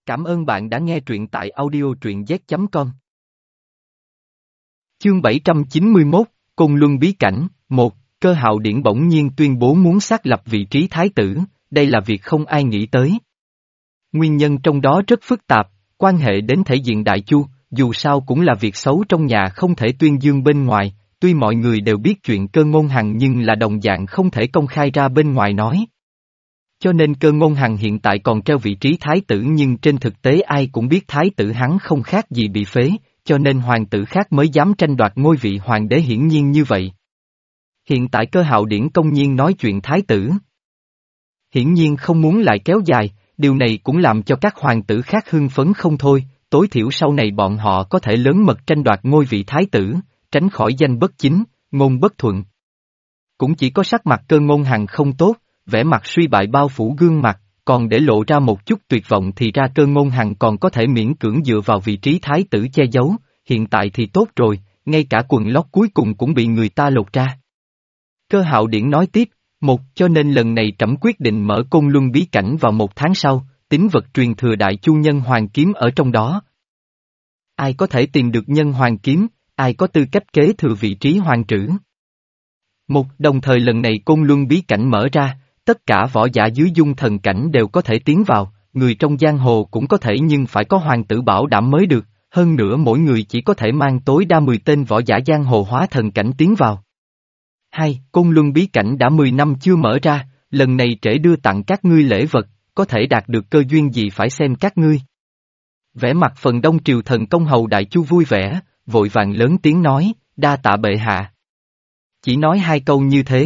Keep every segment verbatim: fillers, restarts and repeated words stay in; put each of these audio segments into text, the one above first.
Cảm ơn bạn đã nghe truyện tại audio truyện z chấm com. Chương bảy trăm chín mươi mốt, Côn Luân Bí Cảnh, một, Cơ Hạo Điển bỗng nhiên tuyên bố muốn xác lập vị trí thái tử, đây là việc không ai nghĩ tới. Nguyên nhân trong đó rất phức tạp, quan hệ đến thể diện Đại Chu, dù sao cũng là việc xấu trong nhà không thể tuyên dương bên ngoài, tuy mọi người đều biết chuyện Cơ Ngôn Hằng nhưng là đồng dạng không thể công khai ra bên ngoài nói. Cho nên Cơ Ngôn Hằng hiện tại còn treo vị trí thái tử nhưng trên thực tế ai cũng biết thái tử hắn không khác gì bị phế, cho nên hoàng tử khác mới dám tranh đoạt ngôi vị hoàng đế hiển nhiên như vậy. Hiện tại Cơ Hạo Điển công nhiên nói chuyện thái tử. Hiển nhiên không muốn lại kéo dài, điều này cũng làm cho các hoàng tử khác hưng phấn không thôi, tối thiểu sau này bọn họ có thể lớn mật tranh đoạt ngôi vị thái tử, tránh khỏi danh bất chính, ngôn bất thuận. Cũng chỉ có sắc mặt Cơ Ngôn Hằng không tốt, vẻ mặt suy bại bao phủ gương mặt, còn để lộ ra một chút tuyệt vọng thì ra Cơ Ngôn Hằng còn có thể miễn cưỡng dựa vào vị trí thái tử che giấu, hiện tại thì tốt rồi, ngay cả quần lót cuối cùng cũng bị người ta lột ra. Cơ Hạo Điển nói tiếp, một cho nên lần này trẫm quyết định mở Côn Luân Bí Cảnh vào một tháng sau, tín vật truyền thừa Đại Chu Nhân Hoàng Kiếm ở trong đó. Ai có thể tìm được Nhân Hoàng Kiếm, ai có tư cách kế thừa vị trí hoàng trữ. Một đồng thời lần này Côn Luân Bí Cảnh mở ra, tất cả võ giả dưới dung thần cảnh đều có thể tiến vào, người trong giang hồ cũng có thể nhưng phải có hoàng tử bảo đảm mới được, hơn nữa mỗi người chỉ có thể mang tối đa mười tên võ giả giang hồ hóa thần cảnh tiến vào. Hai, Côn Luân Bí Cảnh đã mười năm chưa mở ra, lần này trễ đưa tặng các ngươi lễ vật, có thể đạt được cơ duyên gì phải xem các ngươi. Vẻ mặt phần đông triều thần công hầu Đại Chu vui vẻ, vội vàng lớn tiếng nói, đa tạ bệ hạ. Chỉ nói hai câu như thế.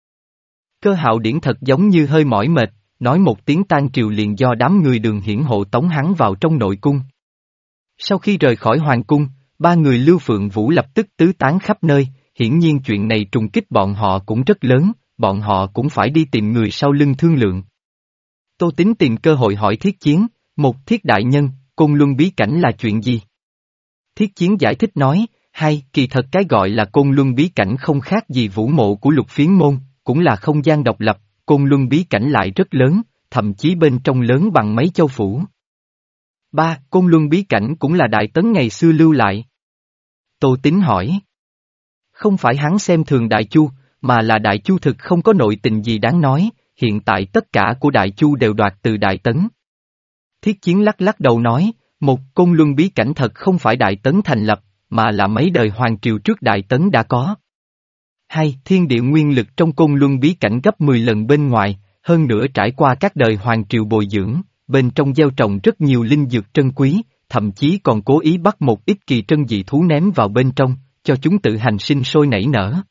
Cơ Hạo Điển thật giống như hơi mỏi mệt, nói một tiếng tan triều liền do đám người Đường Hiển hộ tống hắn vào trong nội cung. Sau khi rời khỏi hoàng cung, ba người Lưu Phượng Vũ lập tức tứ tán khắp nơi, hiển nhiên chuyện này trùng kích bọn họ cũng rất lớn, bọn họ cũng phải đi tìm người sau lưng thương lượng. Tô Tín tìm cơ hội hỏi Thiết Chiến, một Thiết đại nhân, Côn Luân Bí Cảnh là chuyện gì? Thiết Chiến giải thích nói, hay, kỳ thật cái gọi là Côn Luân Bí Cảnh không khác gì vũ mộ của Lục Phiến Môn, cũng là không gian độc lập, Côn Luân Bí Cảnh lại rất lớn, thậm chí bên trong lớn bằng mấy châu phủ. Ba, Côn Luân Bí Cảnh cũng là Đại Tấn ngày xưa lưu lại. Tô Tín hỏi. Không phải hắn xem thường Đại Chu, mà là Đại Chu thực không có nội tình gì đáng nói, hiện tại tất cả của Đại Chu đều đoạt từ Đại Tấn. Thiết Chiến lắc lắc đầu nói, một Côn Luân Bí Cảnh thật không phải Đại Tấn thành lập, mà là mấy đời hoàng triều trước Đại Tấn đã có. Hai, thiên địa nguyên lực trong Côn Luân Bí Cảnh gấp mười lần bên ngoài, hơn nữa trải qua các đời hoàng triều bồi dưỡng, bên trong gieo trồng rất nhiều linh dược trân quý, thậm chí còn cố ý bắt một ít kỳ trân dị thú ném vào bên trong, cho chúng tự hành sinh sôi nảy nở.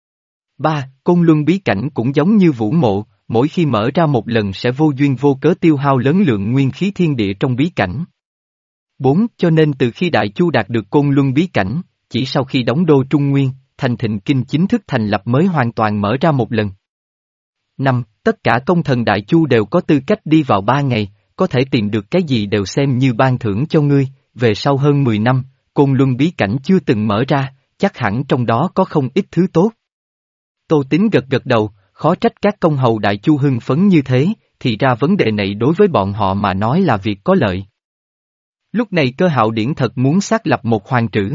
Ba, Côn Luân Bí Cảnh cũng giống như vũ mộ, mỗi khi mở ra một lần sẽ vô duyên vô cớ tiêu hao lớn lượng nguyên khí thiên địa trong bí cảnh. Bốn, cho nên từ khi Đại Chu đạt được Côn Luân Bí Cảnh, chỉ sau khi đóng đô Trung Nguyên, Thành Thịnh Kinh chính thức thành lập mới hoàn toàn mở ra một lần. Năm, tất cả công thần Đại Chu đều có tư cách đi vào ba ngày, có thể tìm được cái gì đều xem như ban thưởng cho ngươi, về sau hơn mười năm, Côn Luân Bí Cảnh chưa từng mở ra, chắc hẳn trong đó có không ít thứ tốt. Tô Tín gật gật đầu, khó trách các công hầu Đại Chu hưng phấn như thế, thì ra vấn đề này đối với bọn họ mà nói là việc có lợi. Lúc này Cơ Hạo Điển thật muốn xác lập một hoàng trữ.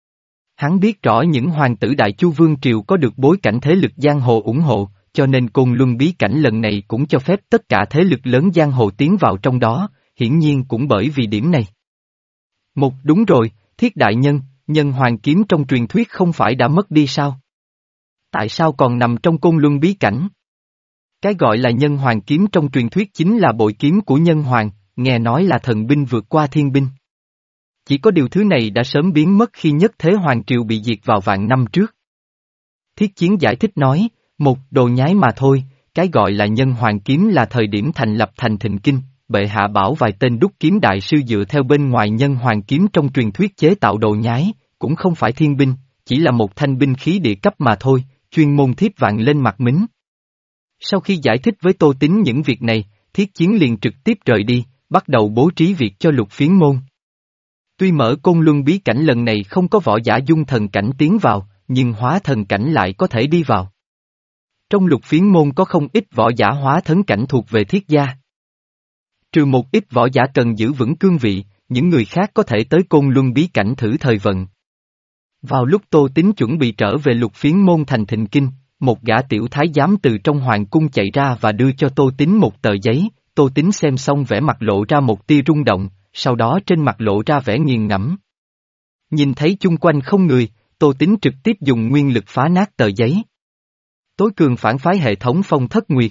Hắn biết rõ những hoàng tử Đại Chu Vương Triều có được bối cảnh thế lực giang hồ ủng hộ, cho nên Côn Luân Bí Cảnh lần này cũng cho phép tất cả thế lực lớn giang hồ tiến vào trong đó, hiển nhiên cũng bởi vì điểm này. Một đúng rồi, Thiết đại nhân, Nhân Hoàng Kiếm trong truyền thuyết không phải đã mất đi sao? Tại sao còn nằm trong Côn Luân Bí Cảnh? Cái gọi là Nhân Hoàng Kiếm trong truyền thuyết chính là bội kiếm của Nhân Hoàng, nghe nói là thần binh vượt qua thiên binh. Chỉ có điều thứ này đã sớm biến mất khi nhất thế hoàng triều bị diệt vào vạn năm trước. Thiết Chiến giải thích nói, một đồ nhái mà thôi, cái gọi là Nhân Hoàng Kiếm là thời điểm thành lập Thành Thịnh Kinh, bệ hạ bảo vài tên đúc kiếm đại sư dựa theo bên ngoài Nhân Hoàng Kiếm trong truyền thuyết chế tạo đồ nhái, cũng không phải thiên binh, chỉ là một thanh binh khí địa cấp mà thôi, chuyên môn thiếp vạn lên mặt mính. Sau khi giải thích với Tô Tín những việc này, Thiết Chiến liền trực tiếp rời đi, bắt đầu bố trí việc cho Lục Phiến Môn. Tuy mở Côn Luân Bí Cảnh lần này không có võ giả dung thần cảnh tiến vào, nhưng hóa thần cảnh lại có thể đi vào. Trong Lục Phiến Môn có không ít võ giả hóa thần cảnh thuộc về Thiết gia. Trừ một ít võ giả cần giữ vững cương vị, những người khác có thể tới Côn Luân bí cảnh thử thời vận. Vào lúc Tô Tín chuẩn bị trở về Lục Phiến môn thành Thịnh Kinh, một gã tiểu thái giám từ trong hoàng cung chạy ra và đưa cho Tô Tín một tờ giấy. Tô Tín xem xong vẻ mặt lộ ra một tia rung động, sau đó trên mặt lộ ra vẻ nghiền ngẫm. Nhìn thấy chung quanh không người, Tô Tín trực tiếp dùng nguyên lực phá nát tờ giấy. Tối cường phản phái hệ thống Phong Thất Nguyệt.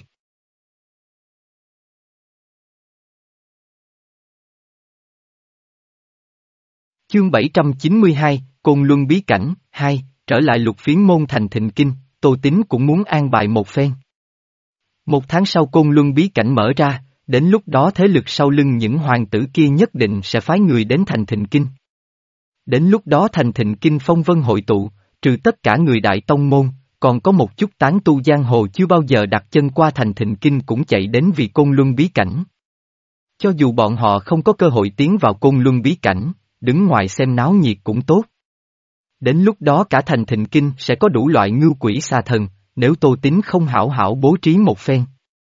Chương bảy trăm chín mươi hai, Côn Luân bí cảnh, hai, trở lại Lục Phiến môn thành Thịnh Kinh, Tô Tín cũng muốn an bài một phen. Một tháng sau Côn Luân bí cảnh mở ra, đến lúc đó thế lực sau lưng những hoàng tử kia nhất định sẽ phái người đến thành Thịnh Kinh. Đến lúc đó thành Thịnh Kinh phong vân hội tụ, trừ tất cả người đại tông môn, còn có một chút tán tu giang hồ chưa bao giờ đặt chân qua thành Thịnh Kinh cũng chạy đến vì Côn Luân bí cảnh. Cho dù bọn họ không có cơ hội tiến vào Côn Luân bí cảnh, đứng ngoài xem náo nhiệt cũng tốt. Đến lúc đó cả thành Thịnh Kinh sẽ có đủ loại ngưu quỷ xà thần, nếu Tô Tín không hảo hảo bố trí một phen.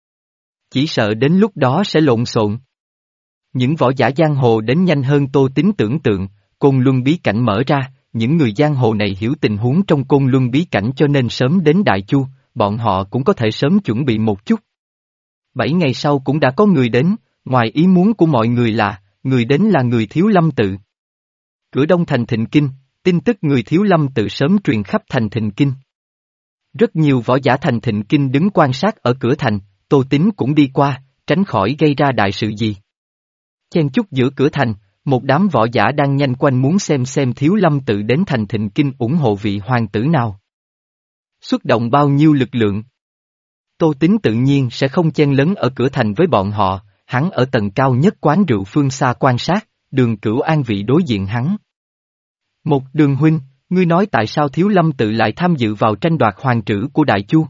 Chỉ sợ đến lúc đó sẽ lộn xộn. Những võ giả giang hồ đến nhanh hơn Tô Tín tưởng tượng, Côn Luân bí cảnh mở ra, những người giang hồ này hiểu tình huống trong Côn Luân bí cảnh cho nên sớm đến Đại Chu, bọn họ cũng có thể sớm chuẩn bị một chút. Bảy ngày sau cũng đã có người đến, ngoài ý muốn của mọi người là, người đến là người Thiếu Lâm tự. Cửa đông thành Thịnh Kinh, tin tức người Thiếu Lâm tự sớm truyền khắp thành Thịnh Kinh. Rất nhiều võ giả thành Thịnh Kinh đứng quan sát ở cửa thành, Tô Tín cũng đi qua, tránh khỏi gây ra đại sự gì. Chen chúc giữa cửa thành, một đám võ giả đang nhanh quanh muốn xem xem Thiếu Lâm tự đến thành Thịnh Kinh ủng hộ vị hoàng tử nào. Xuất động bao nhiêu lực lượng. Tô Tín tự nhiên sẽ không chen lấn ở cửa thành với bọn họ, hắn ở tầng cao nhất quán rượu phương xa quan sát, Đường Cửu an vị đối diện hắn. Một Đường huynh, ngươi nói tại sao Thiếu Lâm tự lại tham dự vào tranh đoạt hoàng trữ của Đại Chu?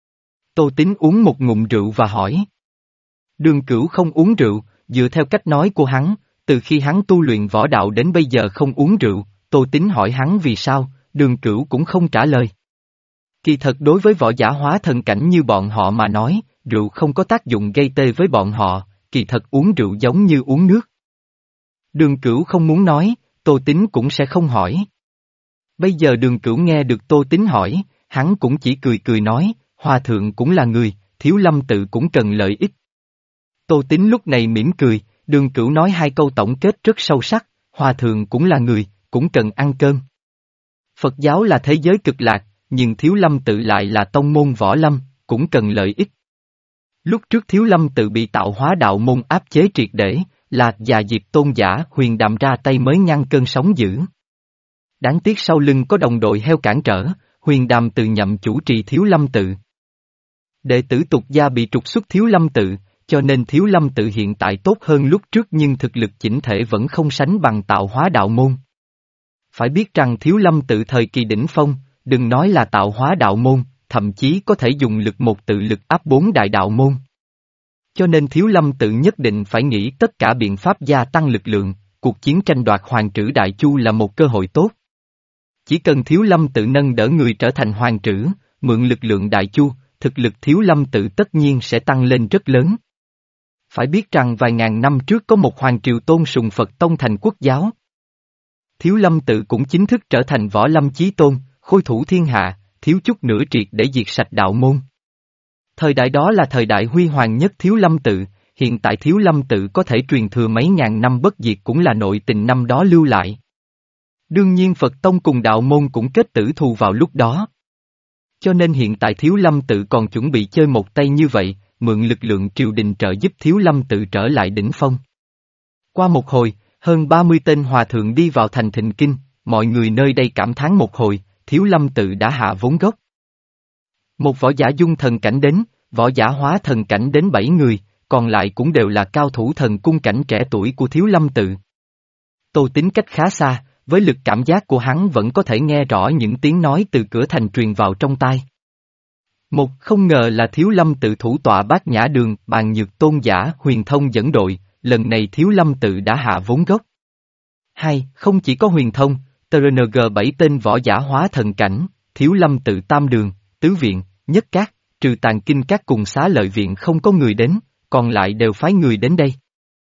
Tô Tín uống một ngụm rượu và hỏi. Đường Cửu không uống rượu, dựa theo cách nói của hắn, từ khi hắn tu luyện võ đạo đến bây giờ không uống rượu, Tô Tín hỏi hắn vì sao, Đường Cửu cũng không trả lời. Kỳ thật đối với võ giả hóa thần cảnh như bọn họ mà nói, rượu không có tác dụng gây tê với bọn họ, kỳ thật uống rượu giống như uống nước. Đường Cửu không muốn nói, Tô Tín cũng sẽ không hỏi. Bây giờ Đường Cửu nghe được Tô Tín hỏi, hắn cũng chỉ cười cười nói, Hòa thượng cũng là người, Thiếu Lâm tự cũng cần lợi ích. Tô Tín lúc này mỉm cười, Đường Cửu nói hai câu tổng kết rất sâu sắc, Hòa thượng cũng là người, cũng cần ăn cơm. Phật giáo là thế giới cực lạc, nhưng Thiếu Lâm tự lại là tông môn võ lâm, cũng cần lợi ích. Lúc trước Thiếu Lâm tự bị tạo hóa đạo môn áp chế triệt để, là già Diệp tôn giả Huyền Đàm ra tay mới ngăn cơn sóng dữ. Đáng tiếc sau lưng có đồng đội heo cản trở, Huyền Đàm từ nhậm chủ trì Thiếu Lâm tự. Đệ tử tục gia bị trục xuất Thiếu Lâm tự, cho nên Thiếu Lâm tự hiện tại tốt hơn lúc trước nhưng thực lực chỉnh thể vẫn không sánh bằng tạo hóa đạo môn. Phải biết rằng Thiếu Lâm tự thời kỳ đỉnh phong, đừng nói là tạo hóa đạo môn, thậm chí có thể dùng lực một tự lực áp bốn đại đạo môn. Cho nên Thiếu Lâm tự nhất định phải nghĩ tất cả biện pháp gia tăng lực lượng, cuộc chiến tranh đoạt hoàng trữ Đại Chu là một cơ hội tốt. Chỉ cần Thiếu Lâm tự nâng đỡ người trở thành hoàng trữ, mượn lực lượng Đại Chu, thực lực Thiếu Lâm tự tất nhiên sẽ tăng lên rất lớn. Phải biết rằng vài ngàn năm trước có một hoàng triều tôn sùng Phật tông thành quốc giáo. Thiếu Lâm tự cũng chính thức trở thành võ lâm chí tôn, khôi thủ thiên hạ, thiếu chút nữa triệt để diệt sạch đạo môn. Thời đại đó là thời đại huy hoàng nhất Thiếu Lâm tự, hiện tại Thiếu Lâm tự có thể truyền thừa mấy ngàn năm bất diệt cũng là nội tình năm đó lưu lại. Đương nhiên Phật tông cùng đạo môn cũng kết tử thù vào lúc đó. Cho nên hiện tại Thiếu Lâm tự còn chuẩn bị chơi một tay như vậy, mượn lực lượng triều đình trợ giúp Thiếu Lâm tự trở lại đỉnh phong. Qua một hồi, hơn ba mươi tên hòa thượng đi vào thành Thịnh Kinh, mọi người nơi đây cảm thán một hồi, Thiếu Lâm tự đã hạ vốn gốc. Một võ giả dung thần cảnh đến, võ giả hóa thần cảnh đến bảy người, còn lại cũng đều là cao thủ thần cung cảnh trẻ tuổi của Thiếu Lâm tự. Tô Tín cách khá xa, với lực cảm giác của hắn vẫn có thể nghe rõ những tiếng nói từ cửa thành truyền vào trong tai. Một, không ngờ là Thiếu Lâm tự thủ tọa Bát Nhã Đường, Bàn Nhược tôn giả Huyền Thông dẫn đội, lần này Thiếu Lâm tự đã hạ vốn gốc. Hai, không chỉ có Huyền Thông, tê rờ en giê bảy tên võ giả hóa thần cảnh, Thiếu Lâm tự Tam Đường, Tứ Viện, Nhất Các, trừ Tàng Kinh Các cùng Xá Lợi Viện không có người đến, còn lại đều phái người đến đây.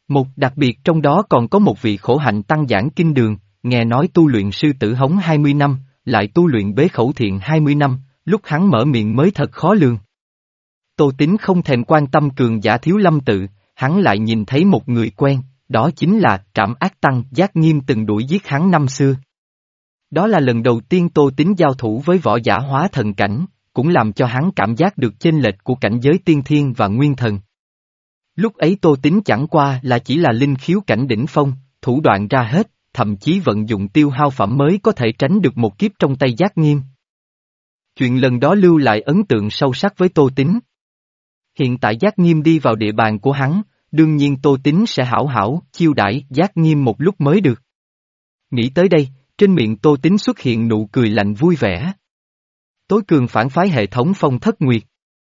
Một đặc biệt trong đó còn có một vị khổ hạnh tăng giảng kinh đường, nghe nói tu luyện sư tử hống hai mươi năm, lại tu luyện bế khẩu thiện hai mươi năm, lúc hắn mở miệng mới thật khó lường. Tô Tín không thèm quan tâm cường giả Thiếu Lâm tự, hắn lại nhìn thấy một người quen, đó chính là Trảm Ác Tăng Giác Nghiêm từng đuổi giết hắn năm xưa. Đó là lần đầu tiên Tô Tín giao thủ với võ giả hóa thần cảnh, cũng làm cho hắn cảm giác được chênh lệch của cảnh giới tiên thiên và nguyên thần. Lúc ấy Tô Tín chẳng qua là chỉ là linh khiếu cảnh đỉnh phong, thủ đoạn ra hết, thậm chí vận dụng tiêu hao phẩm mới có thể tránh được một kiếp trong tay Giác Nghiêm. Chuyện lần đó lưu lại ấn tượng sâu sắc với Tô Tín. Hiện tại Giác Nghiêm đi vào địa bàn của hắn, đương nhiên Tô Tín sẽ hảo hảo chiêu đãi Giác Nghiêm một lúc mới được. Nghĩ tới đây, trên miệng Tô Tín xuất hiện nụ cười lạnh vui vẻ. Tối cường phản phái hệ thống Phong Thất Nguyệt.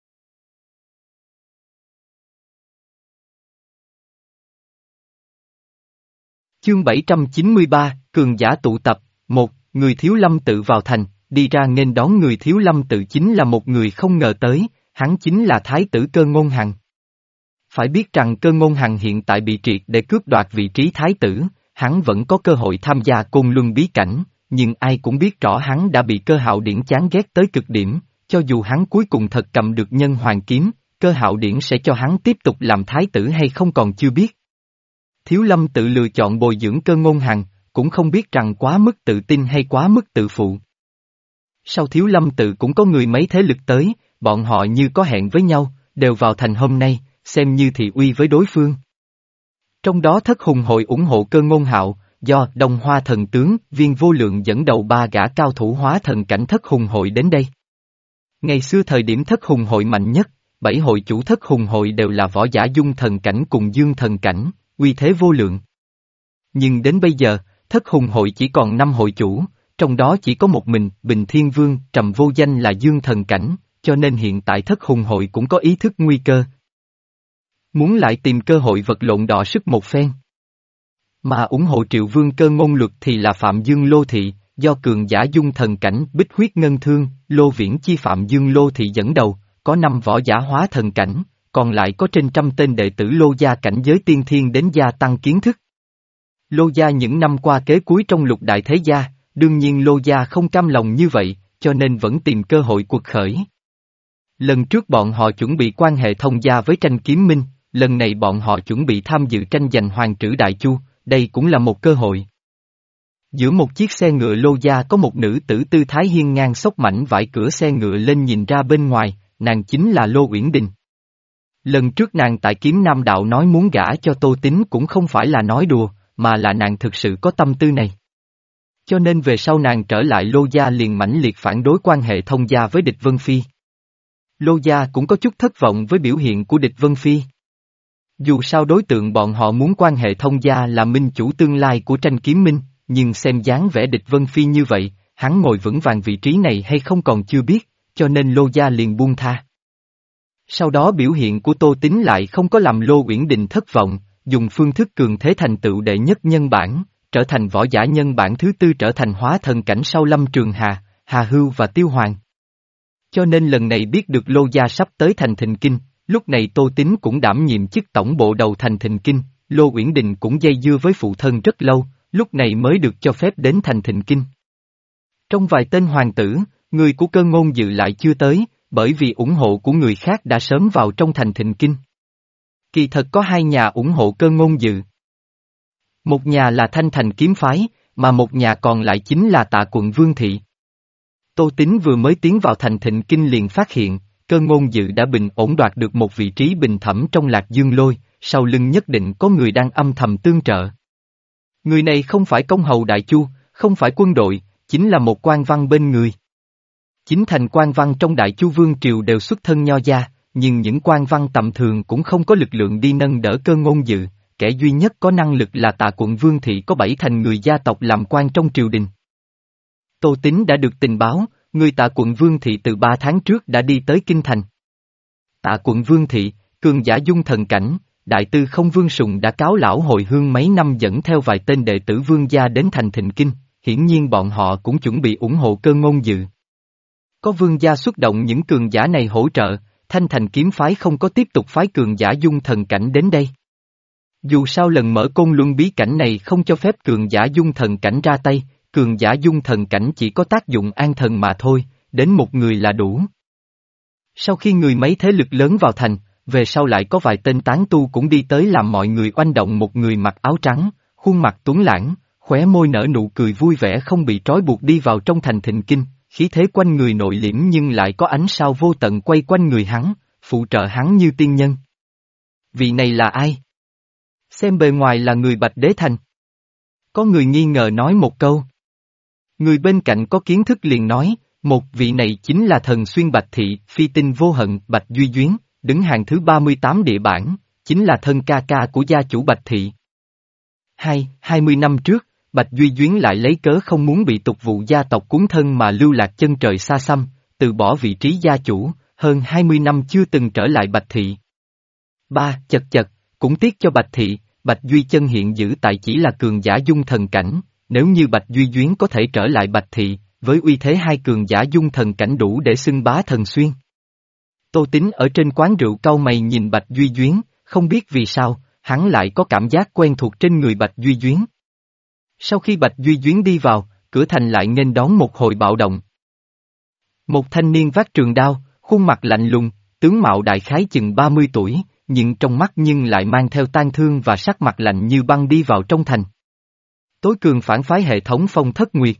Chương bảy trăm chín mươi ba, cường giả tụ tập, một, người Thiếu Lâm tự vào thành, đi ra nghênh đón người Thiếu Lâm tự chính là một người không ngờ tới, hắn chính là Thái tử Cơ Ngôn Hằng. Phải biết rằng Cơ Ngôn Hằng hiện tại bị triệt để cướp đoạt vị trí Thái tử, hắn vẫn có cơ hội tham gia Côn Luân bí cảnh, nhưng ai cũng biết rõ hắn đã bị Cơ Hạo Điển chán ghét tới cực điểm, cho dù hắn cuối cùng thật cầm được nhân hoàng kiếm, Cơ Hạo Điển sẽ cho hắn tiếp tục làm Thái tử hay không còn chưa biết. Thiếu Lâm tự lựa chọn bồi dưỡng Cơ Ngôn Hằng, cũng không biết rằng quá mức tự tin hay quá mức tự phụ. Sau Thiếu Lâm tự cũng có người mấy thế lực tới, bọn họ như có hẹn với nhau, đều vào thành hôm nay, xem như thị uy với đối phương. Trong đó Thất Hùng hội ủng hộ Cơ Ngôn Hạo, do Đông Hoa thần tướng Viên Vô Lượng dẫn đầu ba gã cao thủ hóa thần cảnh Thất Hùng hội đến đây. Ngày xưa thời điểm Thất Hùng hội mạnh nhất, bảy hội chủ Thất Hùng hội đều là võ giả dung thần cảnh cùng dương thần cảnh, uy thế vô lượng. Nhưng đến bây giờ, Thất Hùng hội chỉ còn năm hội chủ, trong đó chỉ có một mình Bình Thiên Vương Trầm Vô Danh là dương thần cảnh, cho nên hiện tại Thất Hùng hội cũng có ý thức nguy cơ. Muốn lại tìm cơ hội vật lộn đọ sức một phen. Mà ủng hộ Triệu Vương Cơ Ngôn Luật thì là Phạm Dương Lô Thị, do cường giả dung thần cảnh Bích Huyết Ngân Thương, Lô Viễn Chi Phạm Dương Lô Thị dẫn đầu, có năm võ giả hóa thần cảnh, còn lại có trên trăm tên đệ tử Lô gia cảnh giới tiên thiên đến gia tăng kiến thức. Lô gia những năm qua kế cuối trong lục đại thế gia, đương nhiên Lô gia không cam lòng như vậy, cho nên vẫn tìm cơ hội cuộc khởi. Lần trước bọn họ chuẩn bị quan hệ thông gia với Tranh Kiếm Minh, lần này bọn họ chuẩn bị tham dự tranh giành Hoàng Trử Đại Chu, đây cũng là một cơ hội. Giữa một chiếc xe ngựa Lô gia có một nữ tử tư thái hiên ngang xốc mảnh vải cửa xe ngựa lên nhìn ra bên ngoài, nàng chính là Lô Uyển Đình. Lần trước nàng tại Kiếm Nam Đạo nói muốn gả cho Tô Tín cũng không phải là nói đùa, mà là nàng thực sự có tâm tư này. Cho nên về sau nàng trở lại Lô gia liền mãnh liệt phản đối quan hệ thông gia với Địch Vân Phi. Lô gia cũng có chút thất vọng với biểu hiện của Địch Vân Phi. Dù sao đối tượng bọn họ muốn quan hệ thông gia là minh chủ tương lai của Tranh Kiếm Minh, nhưng xem dáng vẻ Địch Vân Phi như vậy, hắn ngồi vững vàng vị trí này hay không còn chưa biết, cho nên Lô gia liền buông tha. Sau đó biểu hiện của Tô Tín lại không có làm Lô Uyển Đình thất vọng, dùng phương thức cường thế thành tựu đệ nhất nhân bản, trở thành võ giả nhân bản thứ tư trở thành hóa thần cảnh sau Lâm Trường Hà, Hà Hưu và Tiêu Hoàng. Cho nên lần này biết được Lô gia sắp tới thành Thịnh Kinh, lúc này Tô Tín cũng đảm nhiệm chức tổng bộ đầu thành Thịnh Kinh, Lô Uyển Đình cũng dây dưa với phụ thân rất lâu, lúc này mới được cho phép đến thành Thịnh Kinh. Trong vài tên hoàng tử, người của Cơ Ngôn Dự lại chưa tới, bởi vì ủng hộ của người khác đã sớm vào trong thành Thịnh Kinh. Kỳ thật có hai nhà ủng hộ Cơ Ngôn Dự. Một nhà là Thanh Thành kiếm phái, mà một nhà còn lại chính là Tạ quận Vương Thị. Tô Tín vừa mới tiến vào thành Thịnh Kinh liền phát hiện, Cơ Ngôn Dự đã bình ổn đoạt được một vị trí bình thẩm trong Lạc Dương Lôi, sau lưng nhất định có người đang âm thầm tương trợ. Người này không phải công hầu Đại Chu, không phải quân đội, chính là một quan văn bên người. Chính thành quan văn trong Đại Chu Vương Triều đều xuất thân nho gia, nhưng những quan văn tầm thường cũng không có lực lượng đi nâng đỡ Cơ Ngôn Dự, kẻ duy nhất có năng lực là Tạ quận Vương Thị có bảy thành người gia tộc làm quan trong triều đình. Tô Tín đã được tình báo, người Tạ quận Vương Thị từ ba tháng trước đã đi tới Kinh Thành. Tạ quận Vương Thị, cường giả dung thần cảnh, đại tư không Vương Sùng đã cáo lão hồi hương mấy năm dẫn theo vài tên đệ tử Vương gia đến thành Thịnh Kinh, hiển nhiên bọn họ cũng chuẩn bị ủng hộ Cơ Ngôn Dự. Có Vương gia xuất động những cường giả này hỗ trợ, Thanh Thành kiếm phái không có tiếp tục phái cường giả dung thần cảnh đến đây. Dù sao lần mở côn luân bí cảnh này không cho phép cường giả dung thần cảnh ra tay, cường giả dung thần cảnh chỉ có tác dụng an thần mà thôi, đến một người là đủ. Sau khi người mấy thế lực lớn vào thành, về sau lại có vài tên tán tu cũng đi tới làm mọi người oanh động. Một người mặc áo trắng, khuôn mặt tuấn lãng, khóe môi nở nụ cười vui vẻ không bị trói buộc đi vào trong thành Thịnh Kinh, khí thế quanh người nội liễm nhưng lại có ánh sao vô tận quay quanh người hắn, phụ trợ hắn như tiên nhân. Vị này là ai? Xem bề ngoài là người Bạch Đế Thành. Có người nghi ngờ nói một câu. Người bên cạnh có kiến thức liền nói, một vị này chính là thần xuyên Bạch Thị, phi tinh vô hận, Bạch Duy Duyến, đứng hàng thứ ba mươi tám địa bảng, chính là thân ca ca của gia chủ Bạch Thị. Hai, hai mươi năm trước, Bạch Duy Duyến lại lấy cớ không muốn bị tục vụ gia tộc cuốn thân mà lưu lạc chân trời xa xăm, từ bỏ vị trí gia chủ, hơn hai mươi năm chưa từng trở lại Bạch Thị. Ba, chật chật, cũng tiếc cho Bạch Thị, Bạch Duy Chân hiện giữ tại chỉ là cường giả dung thần cảnh, nếu như Bạch Duy Duyến có thể trở lại Bạch Thị, với uy thế hai cường giả dung thần cảnh đủ để xưng bá thần xuyên. Tô Tín ở trên quán rượu cau mày nhìn Bạch Duy Duyến, không biết vì sao, hắn lại có cảm giác quen thuộc trên người Bạch Duy Duyến. Sau khi Bạch Duy Duyến đi vào, cửa thành lại nghênh đón một hồi bạo động. Một thanh niên vác trường đao, khuôn mặt lạnh lùng, tướng mạo đại khái chừng ba mươi tuổi, nhưng trong mắt nhưng lại mang theo tang thương và sắc mặt lạnh như băng đi vào trong thành. Tối cường phản phái hệ thống Phong Thất Nguyệt.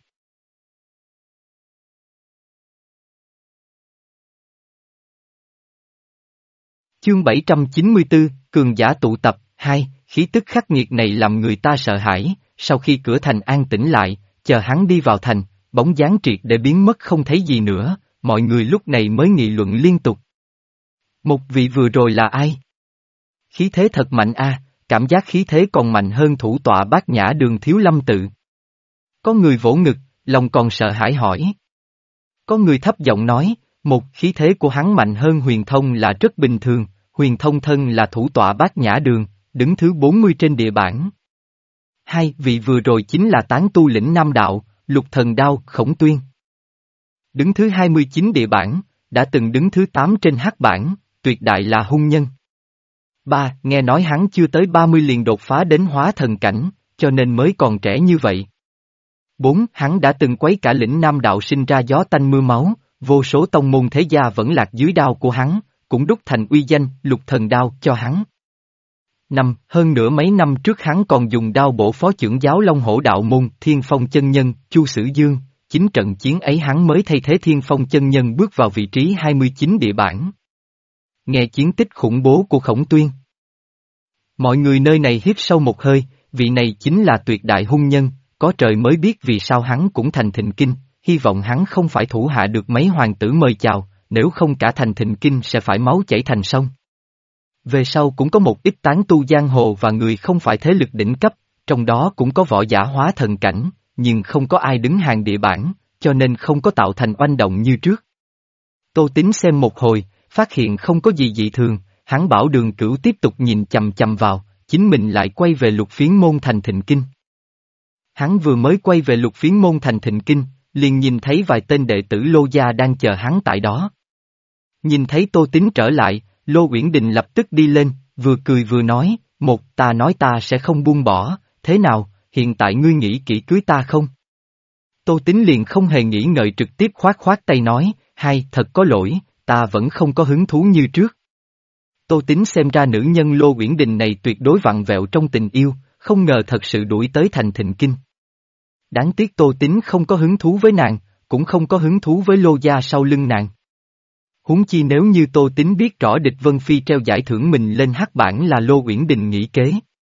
Chương bảy trăm chín mươi tư, cường giả tụ tập, hai, khí tức khắc nghiệt này làm người ta sợ hãi, sau khi cửa thành an tĩnh lại, chờ hắn đi vào thành, bóng dáng triệt để biến mất không thấy gì nữa, mọi người lúc này mới nghị luận liên tục. Một vị vừa rồi là ai? Khí thế thật mạnh a, cảm giác khí thế còn mạnh hơn thủ tọa Bát Nhã Đường Thiếu Lâm tự. Có người vỗ ngực, lòng còn sợ hãi hỏi. Có người thấp giọng nói, một khí thế của hắn mạnh hơn Huyền Thông là rất bình thường, Huyền Thông thân là thủ tọa Bát Nhã Đường, đứng thứ bốn mươi trên địa bảng. Hai vị vừa rồi chính là tán tu lĩnh Nam Đạo, Lục Thần Đao, Khổng Tuyên. Đứng thứ hai mươi chín địa bảng, đã từng đứng thứ tám trên hắc bảng, tuyệt đại là hung nhân. Ba, nghe nói hắn chưa tới ba mươi liền đột phá đến hóa thần cảnh, cho nên mới còn trẻ như vậy. Bốn, hắn đã từng quấy cả lĩnh Nam Đạo sinh ra gió tanh mưa máu, vô số tông môn thế gia vẫn lạc dưới đao của hắn, cũng đúc thành uy danh Lục Thần Đao cho hắn. Năm, hơn nữa mấy năm trước hắn còn dùng đao bổ phó trưởng giáo Long Hổ Đạo Môn Thiên Phong chân nhân, Chu Sử Dương, chính trận chiến ấy hắn mới thay thế Thiên Phong chân nhân bước vào vị trí hai mươi chín địa bảng. Nghe chiến tích khủng bố của Khổng Tuyên. Mọi người nơi này hít sâu một hơi, vị này chính là tuyệt đại hung nhân, có trời mới biết vì sao hắn cũng thành Thịnh Kinh, hy vọng hắn không phải thủ hạ được mấy hoàng tử mời chào, nếu không cả thành Thịnh Kinh sẽ phải máu chảy thành sông. Về sau cũng có một ít tán tu giang hồ và người không phải thế lực đỉnh cấp, trong đó cũng có võ giả hóa thần cảnh, nhưng không có ai đứng hàng địa bảng, cho nên không có tạo thành oanh động như trước. Tô Tín xem một hồi, phát hiện không có gì dị thường, hắn bảo Đường Cửu tiếp tục nhìn chằm chằm vào, chính mình lại quay về Lục Phiến Môn thành Thịnh Kinh. Hắn vừa mới quay về Lục Phiến Môn thành Thịnh Kinh, liền nhìn thấy vài tên đệ tử Lô gia đang chờ hắn tại đó. Nhìn thấy Tô Tín trở lại, Lô Uyển Đình lập tức đi lên, vừa cười vừa nói, một, ta nói ta sẽ không buông bỏ, thế nào, hiện tại ngươi nghĩ kỹ cưới ta không? Tô Tín liền không hề nghĩ ngợi trực tiếp khoát khoát tay nói, hai, thật có lỗi, ta vẫn không có hứng thú như trước. Tô Tín xem ra nữ nhân Lô Uyển Đình này tuyệt đối vặn vẹo trong tình yêu, không ngờ thật sự đuổi tới thành Thịnh Kinh. Đáng tiếc Tô Tín không có hứng thú với nàng, cũng không có hứng thú với Lô gia sau lưng nàng. Huống chi nếu như Tô Tín biết rõ địch Vân Phi treo giải thưởng mình lên hắc bảng là Lô Uyển Đình nghĩ kế.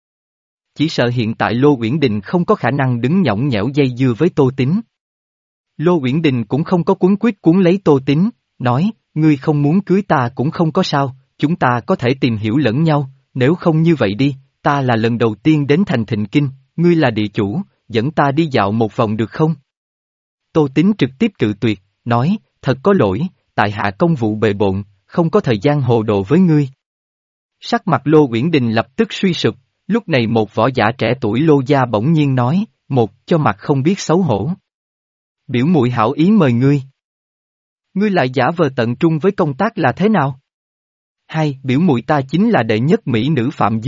Chỉ sợ hiện tại Lô Uyển Đình không có khả năng đứng nhõng nhẽo dây dưa với Tô Tín. Lô Uyển Đình cũng không có cuốn quyết cuốn lấy Tô Tín, nói, ngươi không muốn cưới ta cũng không có sao, chúng ta có thể tìm hiểu lẫn nhau, nếu không như vậy đi, ta là lần đầu tiên đến thành Thịnh Kinh, ngươi là địa chủ, dẫn ta đi dạo một vòng được không? Tô Tín trực tiếp cự tuyệt, nói, thật có lỗi, tại hạ công vụ bề bộn, không có thời gian hồ đồ với ngươi. Sắc mặt Lô Uyển Đình lập tức suy sụp, lúc này một võ giả trẻ tuổi Lô gia bỗng nhiên nói, một, cho mặt không biết xấu hổ. Biểu muội hảo ý mời ngươi. Ngươi lại giả vờ tận trung với công tác là thế nào? Hai, biểu muội ta chính là đệ nhất mỹ nữ Phạm Dương,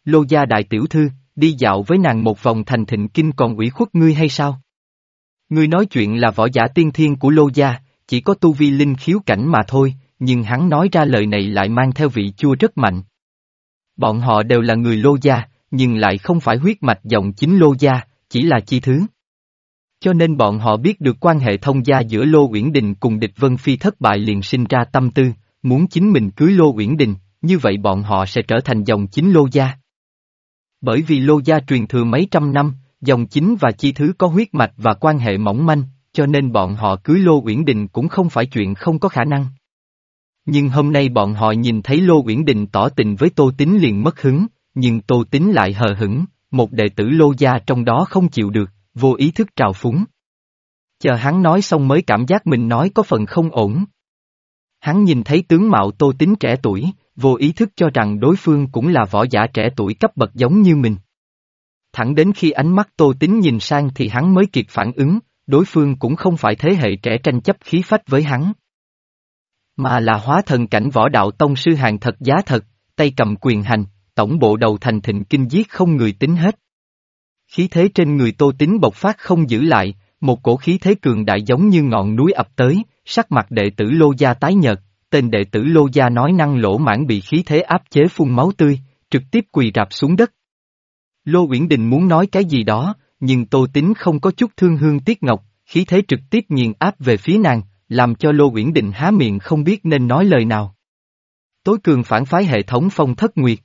Lô gia đại tiểu thư, đi dạo với nàng một vòng thành thịnh kinh còn ủy khuất ngươi hay sao? Ngươi nói chuyện là võ giả tiên thiên của Lô gia, chỉ có tu vi linh khiếu cảnh mà thôi, nhưng hắn nói ra lời này lại mang theo vị chua rất mạnh. Bọn họ đều là người Lô gia, nhưng lại không phải huyết mạch dòng chính Lô gia, chỉ là chi thứ. Cho nên bọn họ biết được quan hệ thông gia giữa Lô Uyển Đình cùng địch Vân Phi thất bại liền sinh ra tâm tư, muốn chính mình cưới Lô Uyển Đình, như vậy bọn họ sẽ trở thành dòng chính Lô gia. Bởi vì Lô gia truyền thừa mấy trăm năm, dòng chính và chi thứ có huyết mạch và quan hệ mỏng manh, cho nên bọn họ cưới Lô Uyển Đình cũng không phải chuyện không có khả năng. Nhưng hôm nay bọn họ nhìn thấy Lô Uyển Đình tỏ tình với Tô Tín liền mất hứng, nhưng Tô Tín lại hờ hững, một đệ tử Lô gia trong đó không chịu được, vô ý thức trào phúng. Chờ hắn nói xong mới cảm giác mình nói có phần không ổn. Hắn nhìn thấy tướng mạo Tô Tín trẻ tuổi, vô ý thức cho rằng đối phương cũng là võ giả trẻ tuổi cấp bậc giống như mình. Thẳng đến khi ánh mắt Tô Tín nhìn sang thì hắn mới kịp phản ứng, đối phương cũng không phải thế hệ trẻ tranh chấp khí phách với hắn. Mà là hóa thần cảnh võ đạo tông sư hàng thật giá thật, tay cầm quyền hành, tổng bộ đầu thành thịnh kinh giết không người tính hết. Khí thế trên người Tô Tín bộc phát không giữ lại, một cổ khí thế cường đại giống như ngọn núi ập tới, sắc mặt đệ tử Lô gia tái nhợt, tên đệ tử Lô gia nói năng lỗ mãng bị khí thế áp chế phun máu tươi, trực tiếp quỳ rạp xuống đất. Lô Uyển Đình muốn nói cái gì đó, nhưng Tô Tín không có chút thương hương tiếc ngọc, khí thế trực tiếp nghiền áp về phía nàng, làm cho Lô Uyển Đình há miệng không biết nên nói lời nào. Tối cường phản phái hệ thống Phong Thất Nguyệt.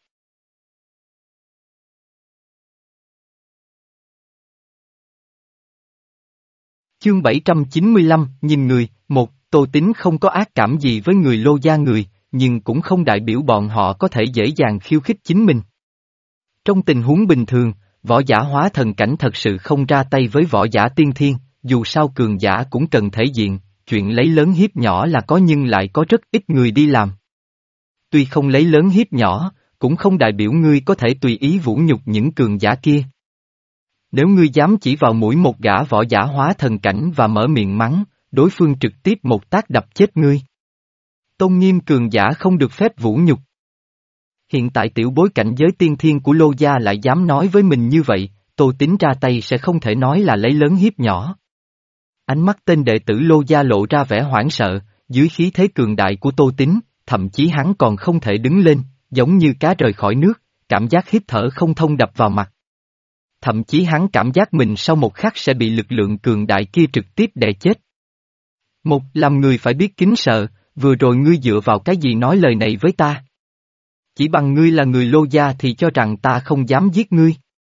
Chương bảy trăm chín mươi lăm, nhìn người, một, Tô Tín không có ác cảm gì với người Lô gia người, nhưng cũng không đại biểu bọn họ có thể dễ dàng khiêu khích chính mình. Trong tình huống bình thường, võ giả hóa thần cảnh thật sự không ra tay với võ giả tiên thiên, dù sao cường giả cũng cần thể diện, chuyện lấy lớn hiếp nhỏ là có nhưng lại có rất ít người đi làm. Tuy không lấy lớn hiếp nhỏ, cũng không đại biểu ngươi có thể tùy ý vũ nhục những cường giả kia. Nếu ngươi dám chỉ vào mũi một gã võ giả hóa thần cảnh và mở miệng mắng, đối phương trực tiếp một tác đập chết ngươi. Tôn nghiêm cường giả không được phép vũ nhục. Hiện tại tiểu bối cảnh giới tiên thiên của Lô gia lại dám nói với mình như vậy, Tô Tín ra tay sẽ không thể nói là lấy lớn hiếp nhỏ. Ánh mắt tên đệ tử Lô gia lộ ra vẻ hoảng sợ, dưới khí thế cường đại của Tô Tín, thậm chí hắn còn không thể đứng lên, giống như cá rời khỏi nước, cảm giác hít thở không thông đập vào mặt. Thậm chí hắn cảm giác mình sau một khắc sẽ bị lực lượng cường đại kia trực tiếp đè chết. Một, làm người phải biết kính sợ, vừa rồi ngươi dựa vào cái gì nói lời này với ta? Chỉ bằng ngươi là người Lô gia thì cho rằng ta không dám giết ngươi.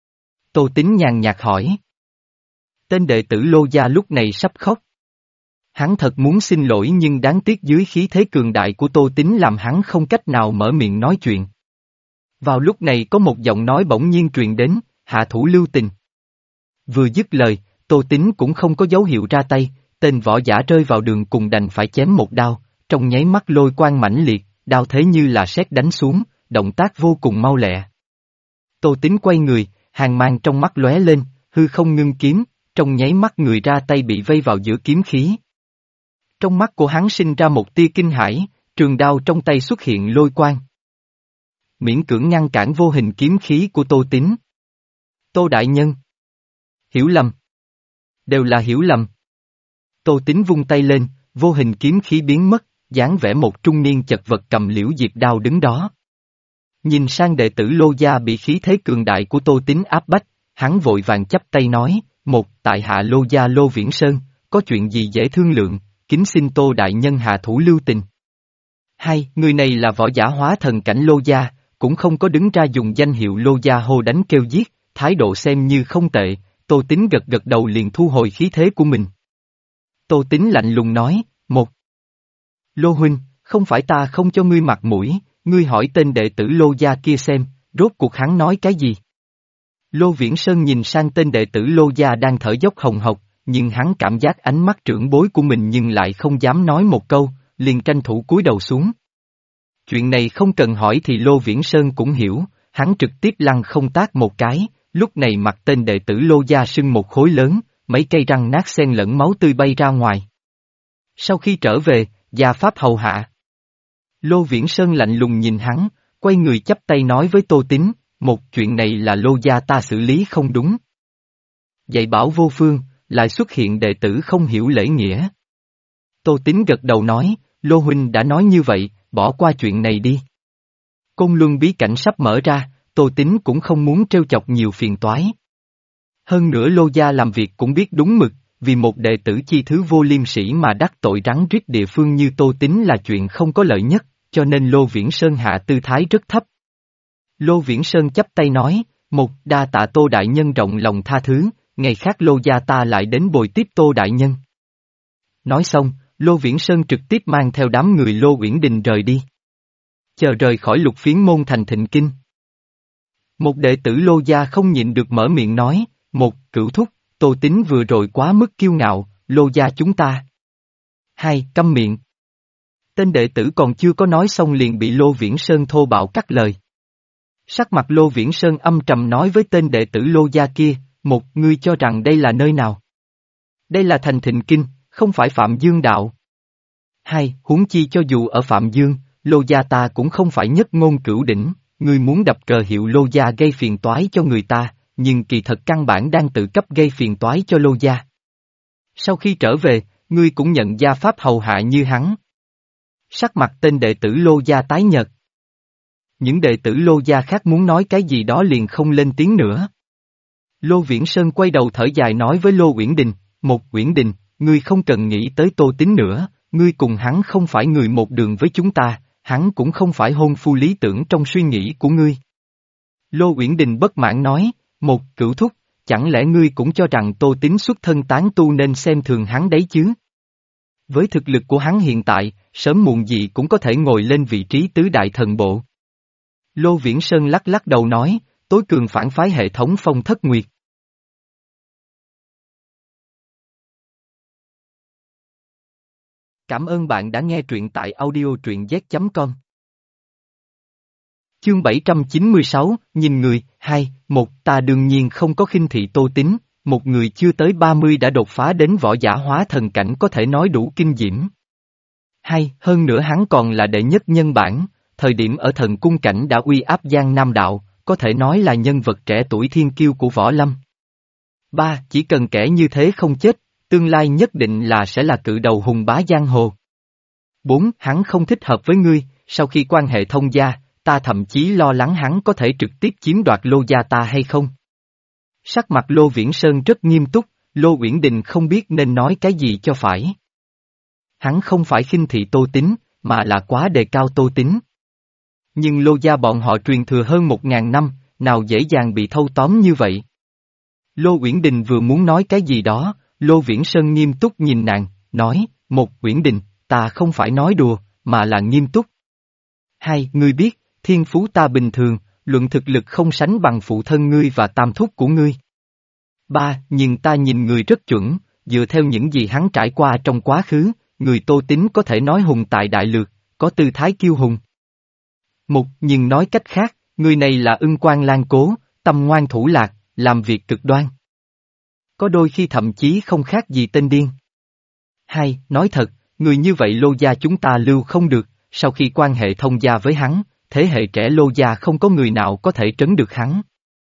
Tô Tín nhàn nhạt hỏi. Tên đệ tử Lô gia lúc này sắp khóc. Hắn thật muốn xin lỗi nhưng đáng tiếc dưới khí thế cường đại của Tô Tín làm hắn không cách nào mở miệng nói chuyện. Vào lúc này có một giọng nói bỗng nhiên truyền đến, hạ thủ lưu tình. Vừa dứt lời, Tô Tín cũng không có dấu hiệu ra tay, tên võ giả rơi vào đường cùng đành phải chém một đao, trong nháy mắt lôi quang mãnh liệt, đao thế như là sét đánh xuống, động tác vô cùng mau lẹ. Tô Tín quay người, hàn mang trong mắt lóe lên, hư không ngưng kiếm, trong nháy mắt người ra tay bị vây vào giữa kiếm khí. Trong mắt của hắn sinh ra một tia kinh hãi, trường đao trong tay xuất hiện lôi quang. Miễn cưỡng ngăn cản vô hình kiếm khí của Tô Tín. Tô đại nhân. Hiểu lầm. Đều là hiểu lầm. Tô Tín vung tay lên, vô hình kiếm khí biến mất, dáng vẻ một trung niên chật vật cầm liễu diệp đao đứng đó. Nhìn sang đệ tử Lô gia bị khí thế cường đại của Tô Tín áp bách, hắn vội vàng chắp tay nói, một, tại hạ Lô gia Lô Viễn Sơn, có chuyện gì dễ thương lượng, kính xin Tô đại nhân hạ thủ lưu tình. Hai, người này là võ giả hóa thần cảnh Lô gia, cũng không có đứng ra dùng danh hiệu Lô gia hô đánh kêu giết, thái độ xem như không tệ, Tô Tín gật gật đầu liền thu hồi khí thế của mình. Tô Tín lạnh lùng nói, một. Lô huynh, không phải ta không cho ngươi mặt mũi, ngươi hỏi tên đệ tử Lô gia kia xem, rốt cuộc hắn nói cái gì? Lô Viễn Sơn nhìn sang tên đệ tử Lô gia đang thở dốc hồng hộc, nhưng hắn cảm giác ánh mắt trưởng bối của mình nhưng lại không dám nói một câu, liền tranh thủ cúi đầu xuống. Chuyện này không cần hỏi thì Lô Viễn Sơn cũng hiểu, hắn trực tiếp lăng không tát một cái, lúc này mặt tên đệ tử Lô gia sưng một khối lớn, mấy cây răng nát xen lẫn máu tươi bay ra ngoài. Sau khi trở về, gia pháp hầu hạ. Lô Viễn Sơn lạnh lùng nhìn hắn, quay người chắp tay nói với Tô Tín, một chuyện này là Lô gia ta xử lý không đúng. Dạy bảo vô phương, lại xuất hiện đệ tử không hiểu lễ nghĩa. Tô Tín gật đầu nói, Lô huynh đã nói như vậy, bỏ qua chuyện này đi. Côn Luân bí cảnh sắp mở ra, Tô Tín cũng không muốn trêu chọc nhiều phiền toái. Hơn nữa Lô gia làm việc cũng biết đúng mực, vì một đệ tử chi thứ vô liêm sĩ mà đắc tội rắn rít địa phương như Tô Tín là chuyện không có lợi nhất, cho nên Lô Viễn Sơn hạ tư thái rất thấp. Lô Viễn Sơn chắp tay nói, một đa tạ Tô đại nhân rộng lòng tha thứ, ngày khác Lô gia ta lại đến bồi tiếp Tô đại nhân. Nói xong, Lô Viễn Sơn trực tiếp mang theo đám người Lô Uyển Đình rời đi. Chờ rời khỏi Lục Phiến môn thành Thịnh Kinh. Một đệ tử Lô gia không nhịn được mở miệng nói, một, Cửu thúc, Tô Tín vừa rồi quá mức kiêu ngạo, Lô gia chúng ta. Hai, câm miệng. Tên đệ tử còn chưa có nói xong liền bị Lô Viễn Sơn thô bạo cắt lời. Sắc mặt Lô Viễn Sơn âm trầm nói với tên đệ tử Lô gia kia, một, ngươi cho rằng đây là nơi nào? Đây là thành Thịnh Kinh, không phải Phạm Dương đạo. Hai, huống chi cho dù ở Phạm Dương, Lô gia ta cũng không phải nhất ngôn cửu đỉnh, ngươi muốn đập cờ hiệu Lô gia gây phiền toái cho người ta, nhưng kỳ thật căn bản đang tự cấp gây phiền toái cho Lô gia. Sau khi trở về, ngươi cũng nhận gia pháp hầu hạ như hắn. Sắc mặt tên đệ tử Lô gia tái nhợt. Những đệ tử Lô gia khác muốn nói cái gì đó liền không lên tiếng nữa. Lô Viễn Sơn quay đầu thở dài nói với Lô Uyển Đình, một Uyển Đình, ngươi không cần nghĩ tới Tô Tín nữa, ngươi cùng hắn không phải người một đường với chúng ta, hắn cũng không phải hôn phu lý tưởng trong suy nghĩ của ngươi. Lô Uyển Đình bất mãn nói, một Cửu thúc, chẳng lẽ ngươi cũng cho rằng Tô Tín xuất thân tán tu nên xem thường hắn đấy chứ? Với thực lực của hắn hiện tại, sớm muộn gì cũng có thể ngồi lên vị trí tứ đại thần bộ. Lô Viễn Sơn lắc lắc đầu nói, tối cường phản phái hệ thống Phong Thất Nguyệt. Cảm ơn bạn đã nghe truyện tại audio truyện z chấm com. Chương bảy trăm chín mươi sáu, nhìn người, hai, một, ta đương nhiên không có khinh thị Tô Tín, một người chưa tới ba mươi đã đột phá đến võ giả hóa thần cảnh có thể nói đủ kinh diễm. Hai, hơn nữa hắn còn là đệ nhất nhân bản, thời điểm ở thần cung cảnh đã uy áp Giang Nam đạo, có thể nói là nhân vật trẻ tuổi thiên kiêu của võ lâm. Ba, chỉ cần kẻ như thế không chết, tương lai nhất định là sẽ là cự đầu hùng bá giang hồ. Bốn, hắn không thích hợp với ngươi, sau khi quan hệ thông gia, ta thậm chí lo lắng hắn có thể trực tiếp chiếm đoạt Lô gia ta hay không. Sắc mặt Lô Viễn Sơn rất nghiêm túc, Lô Uyển Đình không biết nên nói cái gì cho phải. Hắn không phải khinh thị Tô Tín, mà là quá đề cao Tô Tín. Nhưng Lô gia bọn họ truyền thừa hơn một ngàn năm, nào dễ dàng bị thâu tóm như vậy. Lô Uyển Đình vừa muốn nói cái gì đó, Lô Viễn Sơn nghiêm túc nhìn nàng, nói, một Uyển Đình, ta không phải nói đùa, mà là nghiêm túc. Hai, ngươi biết, thiên phú ta bình thường, luận thực lực không sánh bằng phụ thân ngươi và tam thúc của ngươi. Ba, nhưng ta nhìn người rất chuẩn, dựa theo những gì hắn trải qua trong quá khứ, người Tô Tín có thể nói hùng tài đại lược, có tư thái kiêu hùng. Một, nhưng nói cách khác, người này là ưng quan lan cố, tâm ngoan thủ lạc, làm việc cực đoan. Có đôi khi thậm chí không khác gì tên điên. Hai, nói thật, người như vậy Lô gia chúng ta lưu không được, sau khi quan hệ thông gia với hắn, thế hệ trẻ Lô gia không có người nào có thể trấn được hắn.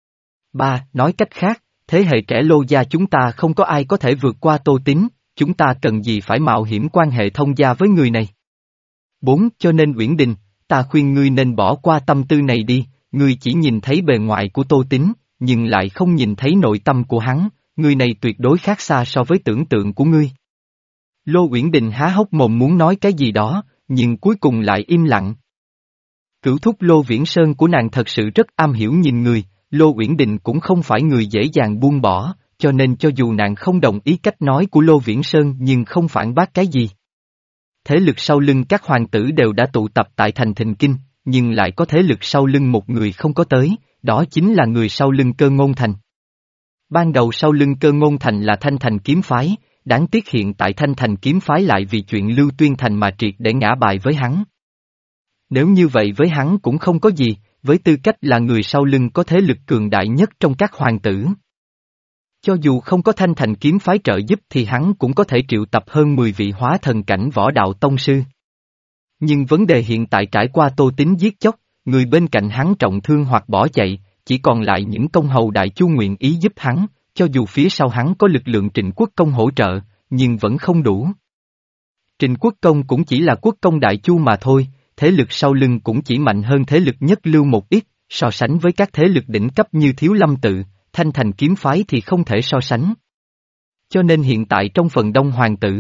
Ba, nói cách khác, thế hệ trẻ Lô gia chúng ta không có ai có thể vượt qua Tô Tín, chúng ta cần gì phải mạo hiểm quan hệ thông gia với người này. Bốn, cho nên Uyển Đình, ta khuyên ngươi nên bỏ qua tâm tư này đi, ngươi chỉ nhìn thấy bề ngoài của Tô Tín, nhưng lại không nhìn thấy nội tâm của hắn, người này tuyệt đối khác xa so với tưởng tượng của ngươi. Lô Uyển Đình há hốc mồm muốn nói cái gì đó, nhưng cuối cùng lại im lặng. Cửu thúc Lô Viễn Sơn của nàng thật sự rất am hiểu nhìn người, Lô Uyển Đình cũng không phải người dễ dàng buông bỏ, cho nên cho dù nàng không đồng ý cách nói của Lô Viễn Sơn nhưng không phản bác cái gì. Thế lực sau lưng các hoàng tử đều đã tụ tập tại thành Thịnh Kinh, nhưng lại có thế lực sau lưng một người không có tới, đó chính là người sau lưng Cơ Ngôn Thành. Ban đầu sau lưng Cơ Ngôn Thành là Thanh Thành kiếm phái, đáng tiếc hiện tại Thanh Thành kiếm phái lại vì chuyện Lưu Tuyên Thành mà triệt để ngã bài với hắn. Nếu như vậy với hắn cũng không có gì, với tư cách là người sau lưng có thế lực cường đại nhất trong các hoàng tử. Cho dù không có Thanh Thành kiếm phái trợ giúp thì hắn cũng có thể triệu tập hơn mười vị hóa thần cảnh võ đạo tông sư. Nhưng vấn đề hiện tại trải qua Tô Tín giết chóc, người bên cạnh hắn trọng thương hoặc bỏ chạy, chỉ còn lại những công hầu đại chu nguyện ý giúp hắn, cho dù phía sau hắn có lực lượng Trịnh Quốc Công hỗ trợ, nhưng vẫn không đủ. Trịnh Quốc Công cũng chỉ là quốc công đại chu mà thôi, thế lực sau lưng cũng chỉ mạnh hơn thế lực nhất lưu một ít, so sánh với các thế lực đỉnh cấp như Thiếu Lâm Tự, Thanh Thành kiếm phái thì không thể so sánh. Cho nên hiện tại trong phần đông hoàng tử,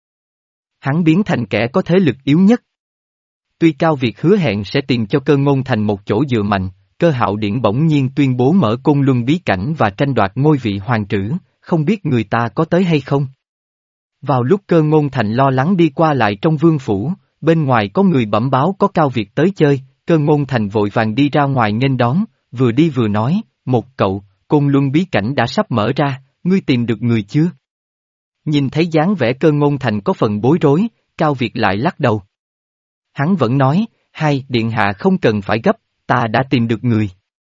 hắn biến thành kẻ có thế lực yếu nhất. Tuy Cao Việt hứa hẹn sẽ tìm cho Cơ Ngôn Thành một chỗ dựa mạnh, Cơ Hạo Điển bỗng nhiên tuyên bố mở Côn Luân bí cảnh và tranh đoạt ngôi vị hoàng tử, không biết người ta có tới hay không. Vào lúc Cơ Ngôn Thành lo lắng đi qua lại trong vương phủ, bên ngoài có người bẩm báo có Cao Việt tới chơi, Cơ Ngôn Thành vội vàng đi ra ngoài nghênh đón, vừa đi vừa nói, một cậu, Côn Luân bí cảnh đã sắp mở ra, ngươi tìm được người chưa? Nhìn thấy dáng vẻ Cơ Ngôn Thành có phần bối rối, Cao Việt lại lắc đầu. Hắn vẫn nói, hai, điện hạ không cần phải gấp, ta đã tìm được người.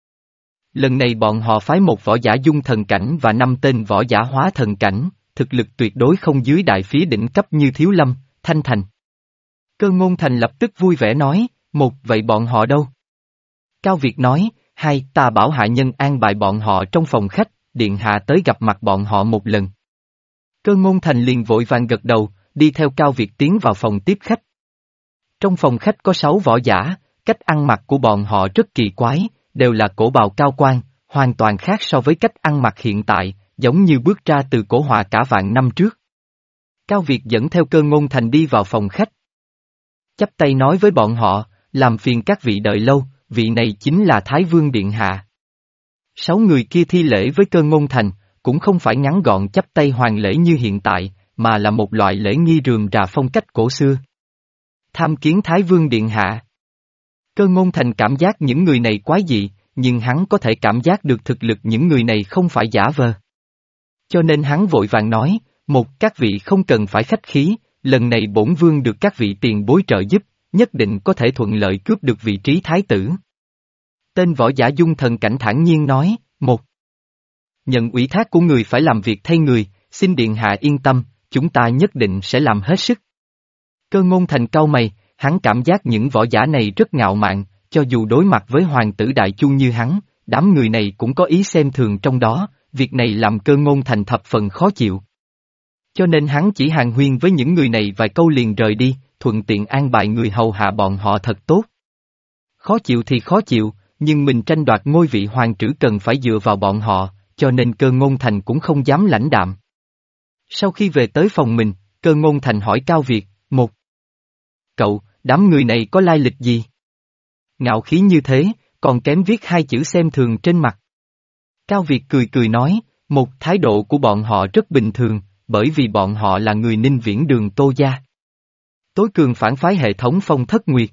Lần này bọn họ phái một võ giả dung thần cảnh và năm tên võ giả hóa thần cảnh, thực lực tuyệt đối không dưới đại phía đỉnh cấp như Thiếu Lâm, Thanh Thành. Cơ Ngôn Thành lập tức vui vẻ nói, một, vậy bọn họ đâu? Cao Việt nói, hai, ta bảo hạ nhân an bài bọn họ trong phòng khách, điện hạ tới gặp mặt bọn họ một lần. Cơ Ngôn Thành liền vội vàng gật đầu, đi theo Cao Việt tiến vào phòng tiếp khách. Trong phòng khách có sáu võ giả, cách ăn mặc của bọn họ rất kỳ quái, đều là cổ bào cao quan, hoàn toàn khác so với cách ăn mặc hiện tại, giống như bước ra từ cổ họa cả vạn năm trước. Cao Việt dẫn theo Cơ Ngôn Thành đi vào phòng khách. Chắp tay nói với bọn họ, làm phiền các vị đợi lâu, vị này chính là Thái Vương Điện Hạ. Sáu người kia thi lễ với Cơ Ngôn Thành, cũng không phải ngắn gọn chắp tay hoàng lễ như hiện tại, mà là một loại lễ nghi rườm rà phong cách cổ xưa. Tham kiến Thái Vương Điện Hạ. Cơ Ngôn Thành cảm giác những người này quái dị, nhưng hắn có thể cảm giác được thực lực những người này không phải giả vờ. Cho nên hắn vội vàng nói, một, các vị không cần phải khách khí, lần này bổn vương được các vị tiền bối trợ giúp, nhất định có thể thuận lợi cướp được vị trí thái tử. Tên võ giả dung thần cảnh thản nhiên nói, một. Nhận ủy thác của người phải làm việc thay người, xin điện hạ yên tâm, chúng ta nhất định sẽ làm hết sức. Cơ Ngôn Thành cau mày, hắn cảm giác những võ giả này rất ngạo mạn, cho dù đối mặt với hoàng tử đại chu như hắn, đám người này cũng có ý xem thường trong đó, việc này làm Cơ Ngôn Thành thập phần khó chịu. Cho nên hắn chỉ hàn huyên với những người này vài câu liền rời đi, thuận tiện an bài người hầu hạ bọn họ thật tốt. Khó chịu thì khó chịu, nhưng mình tranh đoạt ngôi vị hoàng tử cần phải dựa vào bọn họ, cho nên Cơ Ngôn Thành cũng không dám lãnh đạm. Sau khi về tới phòng mình, Cơ Ngôn Thành hỏi Cao Việt, một. Cậu, đám người này có lai lịch gì? Ngạo khí như thế, còn kém viết hai chữ xem thường trên mặt. Cao Việt cười cười nói, một, thái độ của bọn họ rất bình thường, bởi vì bọn họ là người Ninh Viễn Đường Tô gia. Tối cường phản phái hệ thống Phong Thất Nguyệt.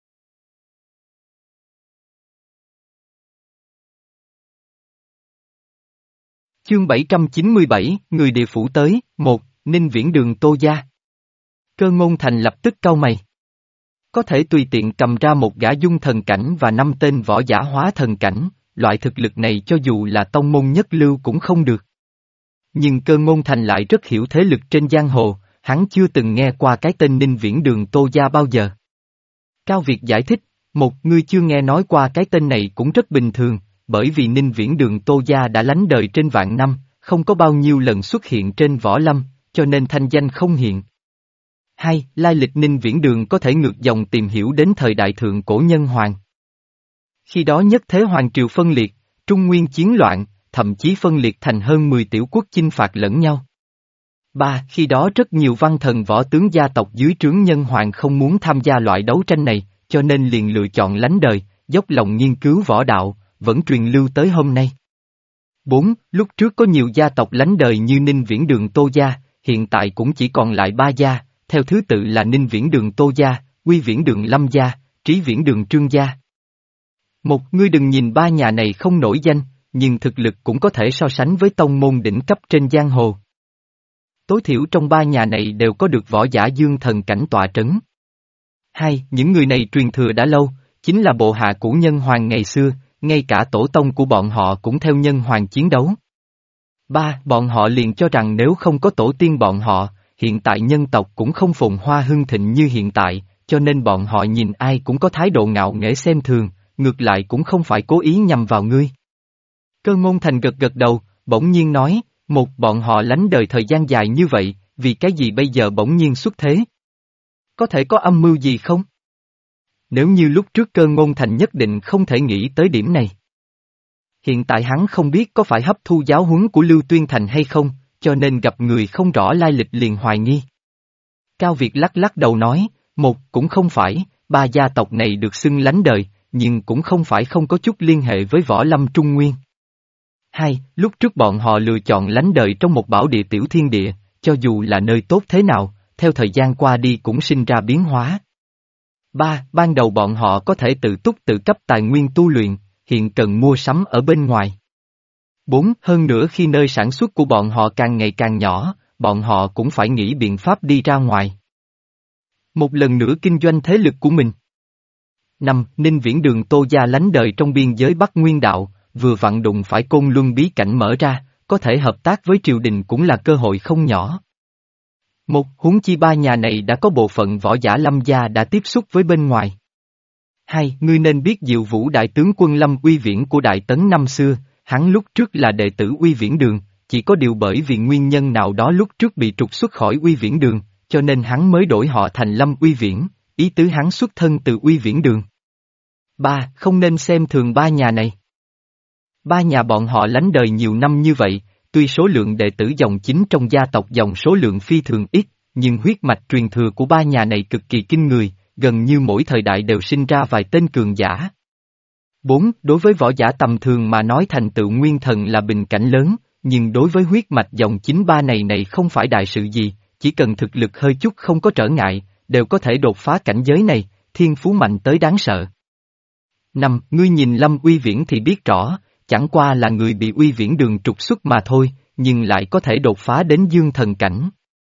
Chương bảy trăm chín mươi bảy, người địa phủ tới, một, Ninh Viễn Đường Tô gia. Cơ Ngôn Thành lập tức cau mày. Có thể tùy tiện cầm ra một gã dung thần cảnh và năm tên võ giả hóa thần cảnh, loại thực lực này cho dù là tông môn nhất lưu cũng không được. Nhưng Cơ Ngôn Thành lại rất hiểu thế lực trên giang hồ, hắn chưa từng nghe qua cái tên Ninh Viễn Đường Tô gia bao giờ. Cao Việt giải thích, một, ngươi chưa nghe nói qua cái tên này cũng rất bình thường, bởi vì Ninh Viễn Đường Tô gia đã lánh đời trên vạn năm, không có bao nhiêu lần xuất hiện trên võ lâm, cho nên thanh danh không hiện. Hai, lai lịch Ninh Viễn Đường có thể ngược dòng tìm hiểu đến thời đại thượng cổ nhân hoàng. Khi đó nhất thế hoàng triều phân liệt, trung nguyên chiến loạn, thậm chí phân liệt thành hơn mười tiểu quốc chinh phạt lẫn nhau. Ba, khi đó rất nhiều văn thần võ tướng gia tộc dưới trướng nhân hoàng không muốn tham gia loại đấu tranh này, cho nên liền lựa chọn lánh đời, dốc lòng nghiên cứu võ đạo, vẫn truyền lưu tới hôm nay. Bốn, lúc trước có nhiều gia tộc lánh đời như Ninh Viễn Đường Tô gia, hiện tại cũng chỉ còn lại ba gia, theo thứ tự là Ninh Viễn Đường Tô gia, Quy Viễn Đường Lâm gia, Trí Viễn Đường Trương gia. Một, ngươi đừng nhìn ba nhà này không nổi danh, nhưng thực lực cũng có thể so sánh với tông môn đỉnh cấp trên giang hồ. Tối thiểu trong ba nhà này đều có được võ giả dương thần cảnh tọa trấn. Hai, những người này truyền thừa đã lâu, chính là bộ hạ của nhân hoàng ngày xưa, ngay cả tổ tông của bọn họ cũng theo nhân hoàng chiến đấu. Ba, bọn họ liền cho rằng nếu không có tổ tiên bọn họ, hiện tại nhân tộc cũng không phồn hoa hưng thịnh như hiện tại, cho nên bọn họ nhìn ai cũng có thái độ ngạo nghễ xem thường, ngược lại cũng không phải cố ý nhằm vào ngươi. Cơ Ngôn Thành gật gật đầu, bỗng nhiên nói, một bọn họ lánh đời thời gian dài như vậy, vì cái gì bây giờ bỗng nhiên xuất thế? Có thể có âm mưu gì không? Nếu như lúc trước Cơ Ngôn Thành nhất định không thể nghĩ tới điểm này. Hiện tại hắn không biết có phải hấp thu giáo huấn của Lưu Tuyên Thành hay không, cho nên gặp người không rõ lai lịch liền hoài nghi. Cao Việt lắc lắc đầu nói, một cũng không phải, ba gia tộc này được xưng lánh đời, nhưng cũng không phải không có chút liên hệ với võ lâm Trung Nguyên. Hai, lúc trước bọn họ lựa chọn lánh đời trong một bảo địa tiểu thiên địa, cho dù là nơi tốt thế nào, theo thời gian qua đi cũng sinh ra biến hóa. Ba, ban đầu bọn họ có thể tự túc tự cấp tài nguyên tu luyện, hiện cần mua sắm ở bên ngoài. Bốn, hơn nữa khi nơi sản xuất của bọn họ càng ngày càng nhỏ, bọn họ cũng phải nghĩ biện pháp đi ra ngoài. Một lần nữa kinh doanh thế lực của mình. Năm, Ninh Viễn Đường Tô gia lánh đời trong biên giới Bắc Nguyên Đạo, vừa vặn đụng phải Côn Luân bí cảnh mở ra, có thể hợp tác với triều đình cũng là cơ hội không nhỏ. Một, huống chi ba nhà này đã có bộ phận võ giả Lâm gia đã tiếp xúc với bên ngoài. Hai, ngươi nên biết Diệu Vũ đại tướng quân Lâm Uy Viễn của Đại Tấn năm xưa, hắn lúc trước là đệ tử Uy Viễn Đường, chỉ có điều bởi vì nguyên nhân nào đó lúc trước bị trục xuất khỏi Uy Viễn Đường, cho nên hắn mới đổi họ thành Lâm Uy Viễn, ý tứ hắn xuất thân từ Uy Viễn Đường. Ba, không nên xem thường ba nhà này. Ba nhà bọn họ lánh đời nhiều năm như vậy, tuy số lượng đệ tử dòng chính trong gia tộc dòng số lượng phi thường ít, nhưng huyết mạch truyền thừa của ba nhà này cực kỳ kinh người, gần như mỗi thời đại đều sinh ra vài tên cường giả. Bốn, đối với võ giả tầm thường mà nói thành tựu nguyên thần là bình cảnh lớn, nhưng đối với huyết mạch dòng chính ba này này không phải đại sự gì, chỉ cần thực lực hơi chút không có trở ngại, đều có thể đột phá cảnh giới này, thiên phú mạnh tới đáng sợ. Năm, ngươi nhìn Lâm Uy Viễn thì biết rõ, chẳng qua là người bị Uy Viễn Đường trục xuất mà thôi, nhưng lại có thể đột phá đến dương thần cảnh.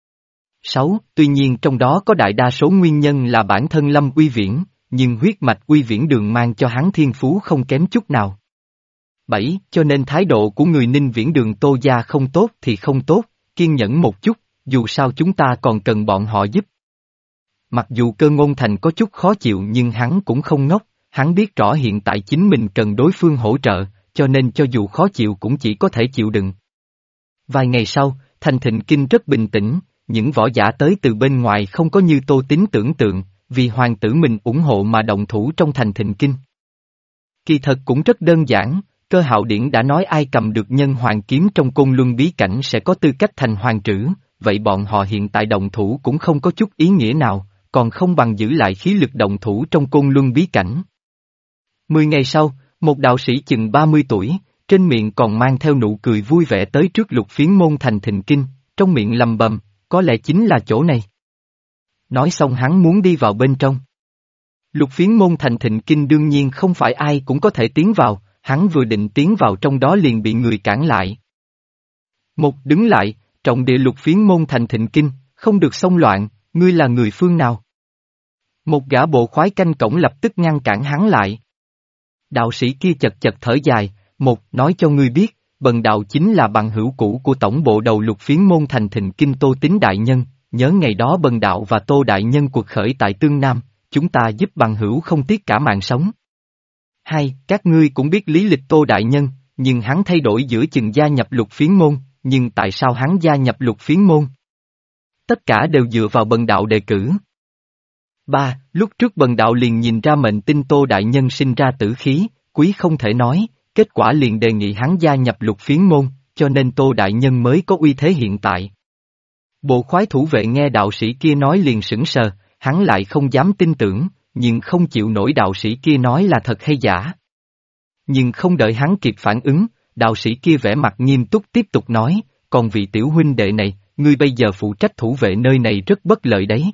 Sáu, tuy nhiên trong đó có đại đa số nguyên nhân là bản thân Lâm Uy Viễn, nhưng huyết mạch Uy Viễn Đường mang cho hắn thiên phú không kém chút nào. Bảy, cho nên thái độ của người Ninh Viễn Đường Tô gia không tốt thì không tốt, kiên nhẫn một chút, dù sao chúng ta còn cần bọn họ giúp. Mặc dù Cơ Ngôn Thành có chút khó chịu nhưng hắn cũng không ngốc, hắn biết rõ hiện tại chính mình cần đối phương hỗ trợ, cho nên cho dù khó chịu cũng chỉ có thể chịu đựng. Vài ngày sau, thành Thịnh Kinh rất bình tĩnh, những võ giả tới từ bên ngoài không có như Tô Tín tưởng tượng, vì hoàng tử mình ủng hộ mà động thủ trong thành Thịnh Kinh. Kỳ thật cũng rất đơn giản, Cơ Hạo Điển đã nói ai cầm được nhân hoàng kiếm trong Côn Luân bí cảnh sẽ có tư cách thành hoàng trữ, vậy bọn họ hiện tại động thủ cũng không có chút ý nghĩa nào, còn không bằng giữ lại khí lực động thủ trong Côn Luân bí cảnh. Mười ngày sau, một đạo sĩ chừng ba mươi tuổi, trên miệng còn mang theo nụ cười vui vẻ tới trước Lục Phiến môn thành Thịnh Kinh, trong miệng lầm bầm, có lẽ chính là chỗ này. Nói xong hắn muốn đi vào bên trong. Lục Phiến môn thành Thịnh Kinh đương nhiên không phải ai cũng có thể tiến vào, hắn vừa định tiến vào trong đó liền bị người cản lại. Một đứng lại, trọng địa Lục Phiến môn thành Thịnh Kinh, không được xông loạn, ngươi là người phương nào? Một gã bộ khoái canh cổng lập tức ngăn cản hắn lại. Đạo sĩ kia chật chật thở dài, một nói cho ngươi biết, bần đạo chính là bằng hữu cũ của tổng bộ đầu Lục Phiến môn thành Thịnh Kinh Tô Tín đại nhân, nhớ ngày đó bần đạo và Tô đại nhân cuộc khởi tại Tương Nam, chúng ta giúp bằng hữu không tiếc cả mạng sống. Hai, các ngươi cũng biết lý lịch Tô đại nhân, nhưng hắn thay đổi giữa chừng gia nhập Lục Phiến môn, nhưng tại sao hắn gia nhập Lục Phiến môn? Tất cả đều dựa vào bần đạo đề cử. Ba, lúc trước bần đạo liền nhìn ra mệnh tinh Tô đại nhân sinh ra tử khí, quý không thể nói, kết quả liền đề nghị hắn gia nhập Lục Phiến môn, cho nên Tô đại nhân mới có uy thế hiện tại. Bộ khoái thủ vệ nghe đạo sĩ kia nói liền sững sờ, hắn lại không dám tin tưởng, nhưng không chịu nổi đạo sĩ kia nói là thật hay giả. Nhưng không đợi hắn kịp phản ứng, đạo sĩ kia vẻ mặt nghiêm túc tiếp tục nói, còn vị tiểu huynh đệ này, ngươi bây giờ phụ trách thủ vệ nơi này rất bất lợi đấy.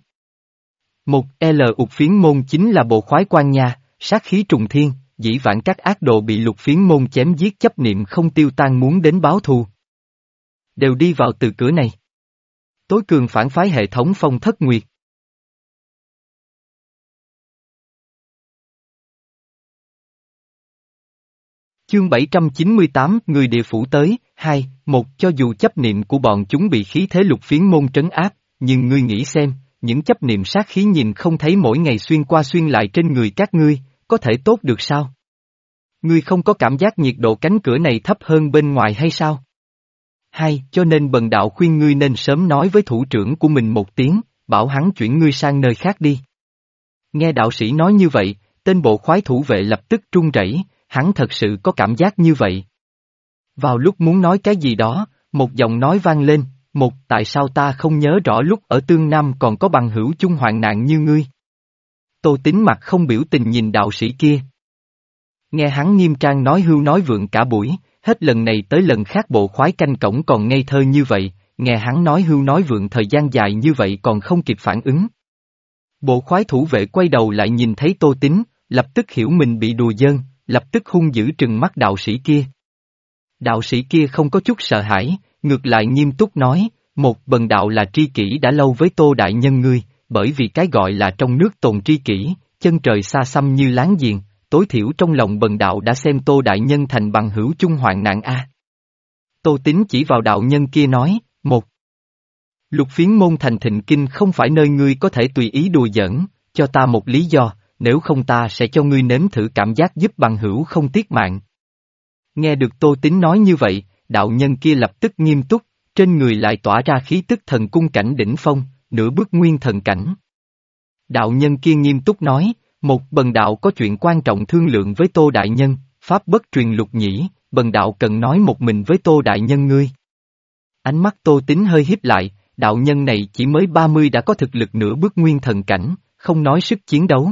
Một L Lục Phiến môn chính là bộ khoái quan nha, sát khí trùng thiên, dĩ vãng các ác đồ bị Lục Phiến môn chém giết chấp niệm không tiêu tan muốn đến báo thù. Đều đi vào từ cửa này. Tối cường phản phái hệ thống Phong Thất Nguyệt. Chương bảy trăm chín mươi tám Người địa phủ tới, hai, một cho dù chấp niệm của bọn chúng bị khí thế Lục Phiến môn trấn áp, nhưng ngươi nghĩ xem, những chấp niệm sát khí nhìn không thấy mỗi ngày xuyên qua xuyên lại trên người các ngươi, có thể tốt được sao? Ngươi không có cảm giác nhiệt độ cánh cửa này thấp hơn bên ngoài hay sao? Hai, cho nên bần đạo khuyên ngươi nên sớm nói với thủ trưởng của mình một tiếng, bảo hắn chuyển ngươi sang nơi khác đi. Nghe đạo sĩ nói như vậy, tên bộ khoái thủ vệ lập tức run rẩy, hắn thật sự có cảm giác như vậy. Vào lúc muốn nói cái gì đó, một giọng nói vang lên, một tại sao ta không nhớ rõ lúc ở Tương Nam còn có bằng hữu chung hoạn nạn như ngươi. Tô Tín mặt không biểu tình nhìn đạo sĩ kia. Nghe hắn nghiêm trang nói hưu nói vượng cả buổi, hết lần này tới lần khác bộ khoái canh cổng còn ngây thơ như vậy, nghe hắn nói hưu nói vượng thời gian dài như vậy còn không kịp phản ứng. Bộ khoái thủ vệ quay đầu lại nhìn thấy Tô Tín, lập tức hiểu mình bị đùa giỡn, lập tức hung dữ trừng mắt đạo sĩ kia. Đạo sĩ kia không có chút sợ hãi, ngược lại nghiêm túc nói, một bần đạo là tri kỷ đã lâu với Tô đại nhân ngươi, bởi vì cái gọi là trong nước tồn tri kỷ, chân trời xa xăm như láng giềng, tối thiểu trong lòng bần đạo đã xem Tô đại nhân thành bằng hữu chung hoạn nạn a. Tô Tín chỉ vào đạo nhân kia nói, một. Lục phiến môn thành Thịnh Kinh không phải nơi ngươi có thể tùy ý đùa giỡn, cho ta một lý do, nếu không ta sẽ cho ngươi nếm thử cảm giác giúp bằng hữu không tiếc mạng. Nghe được Tô Tín nói như vậy, đạo nhân kia lập tức nghiêm túc, trên người lại tỏa ra khí tức thần cung cảnh đỉnh phong, nửa bước nguyên thần cảnh. Đạo nhân kia nghiêm túc nói, một bần đạo có chuyện quan trọng thương lượng với Tô đại nhân, pháp bất truyền lục nhĩ, bần đạo cần nói một mình với Tô đại nhân ngươi. Ánh mắt Tô Tín hơi híp lại, đạo nhân này chỉ mới ba mươi đã có thực lực nửa bước nguyên thần cảnh, không nói sức chiến đấu.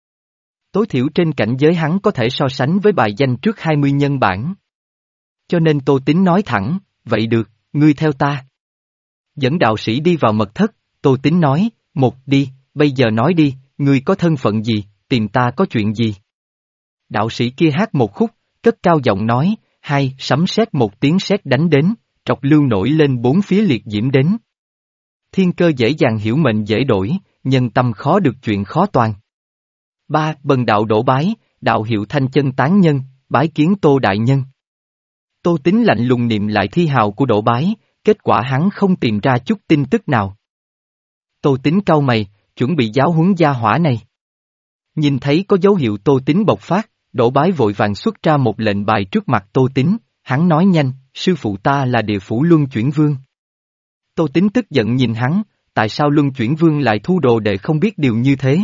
Tối thiểu trên cảnh giới hắn có thể so sánh với bài danh trước hai mươi nhân bản. Cho nên Tô Tín nói thẳng, vậy được, ngươi theo ta. Dẫn đạo sĩ đi vào mật thất, Tô Tín nói, một đi, bây giờ nói đi, ngươi có thân phận gì, tìm ta có chuyện gì. Đạo sĩ kia hát một khúc, cất cao giọng nói, hai, sấm sét một tiếng sét đánh đến, trọc lưu nổi lên bốn phía liệt diễm đến. Thiên cơ dễ dàng hiểu mệnh dễ đổi, nhân tâm khó được chuyện khó toàn. Ba, bần đạo đổ bái, đạo hiệu thanh chân tán nhân, bái kiến Tô đại nhân. Tô Tín lạnh lùng niệm lại thi hào của đổ bái, kết quả hắn không tìm ra chút tin tức nào. Tô Tín cau mày, chuẩn bị giáo huấn gia hỏa này. Nhìn thấy có dấu hiệu Tô Tín bộc phát, đổ bái vội vàng xuất ra một lệnh bài trước mặt Tô Tín, hắn nói nhanh, sư phụ ta là địa phủ luân chuyển vương. Tô Tín tức giận nhìn hắn, tại sao luân chuyển vương lại thu đồ đệ không biết điều như thế?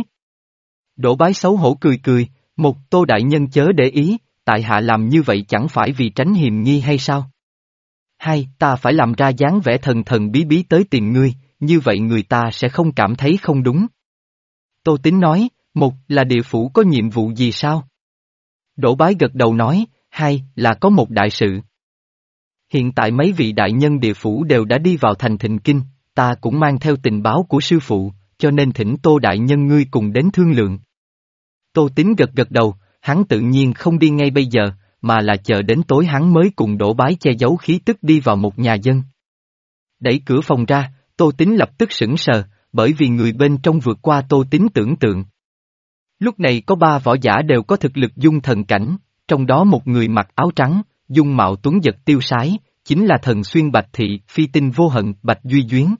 Đổ bái xấu hổ cười cười, một Tô đại nhân chớ để ý, tại hạ làm như vậy chẳng phải vì tránh hiềm nghi hay sao? Hai, ta phải làm ra dáng vẻ thần thần bí bí tới tìm ngươi, như vậy người ta sẽ không cảm thấy không đúng. Tô Tín nói, một là địa phủ có nhiệm vụ gì sao? Đổ bái gật đầu nói, hai là có một đại sự. Hiện tại mấy vị đại nhân địa phủ đều đã đi vào thành Thịnh Kinh, ta cũng mang theo tình báo của sư phụ, cho nên thỉnh Tô đại nhân ngươi cùng đến thương lượng. Tô Tín gật gật đầu, hắn tự nhiên không đi ngay bây giờ, mà là chờ đến tối hắn mới cùng đổ bái che giấu khí tức đi vào một nhà dân. Đẩy cửa phòng ra, Tô Tín lập tức sững sờ, bởi vì người bên trong vượt qua Tô Tín tưởng tượng. Lúc này có ba võ giả đều có thực lực dung thần cảnh, trong đó một người mặc áo trắng, dung mạo tuấn giật tiêu sái, chính là thần xuyên Bạch Thị, phi tinh vô hận, Bạch Duy Duyến.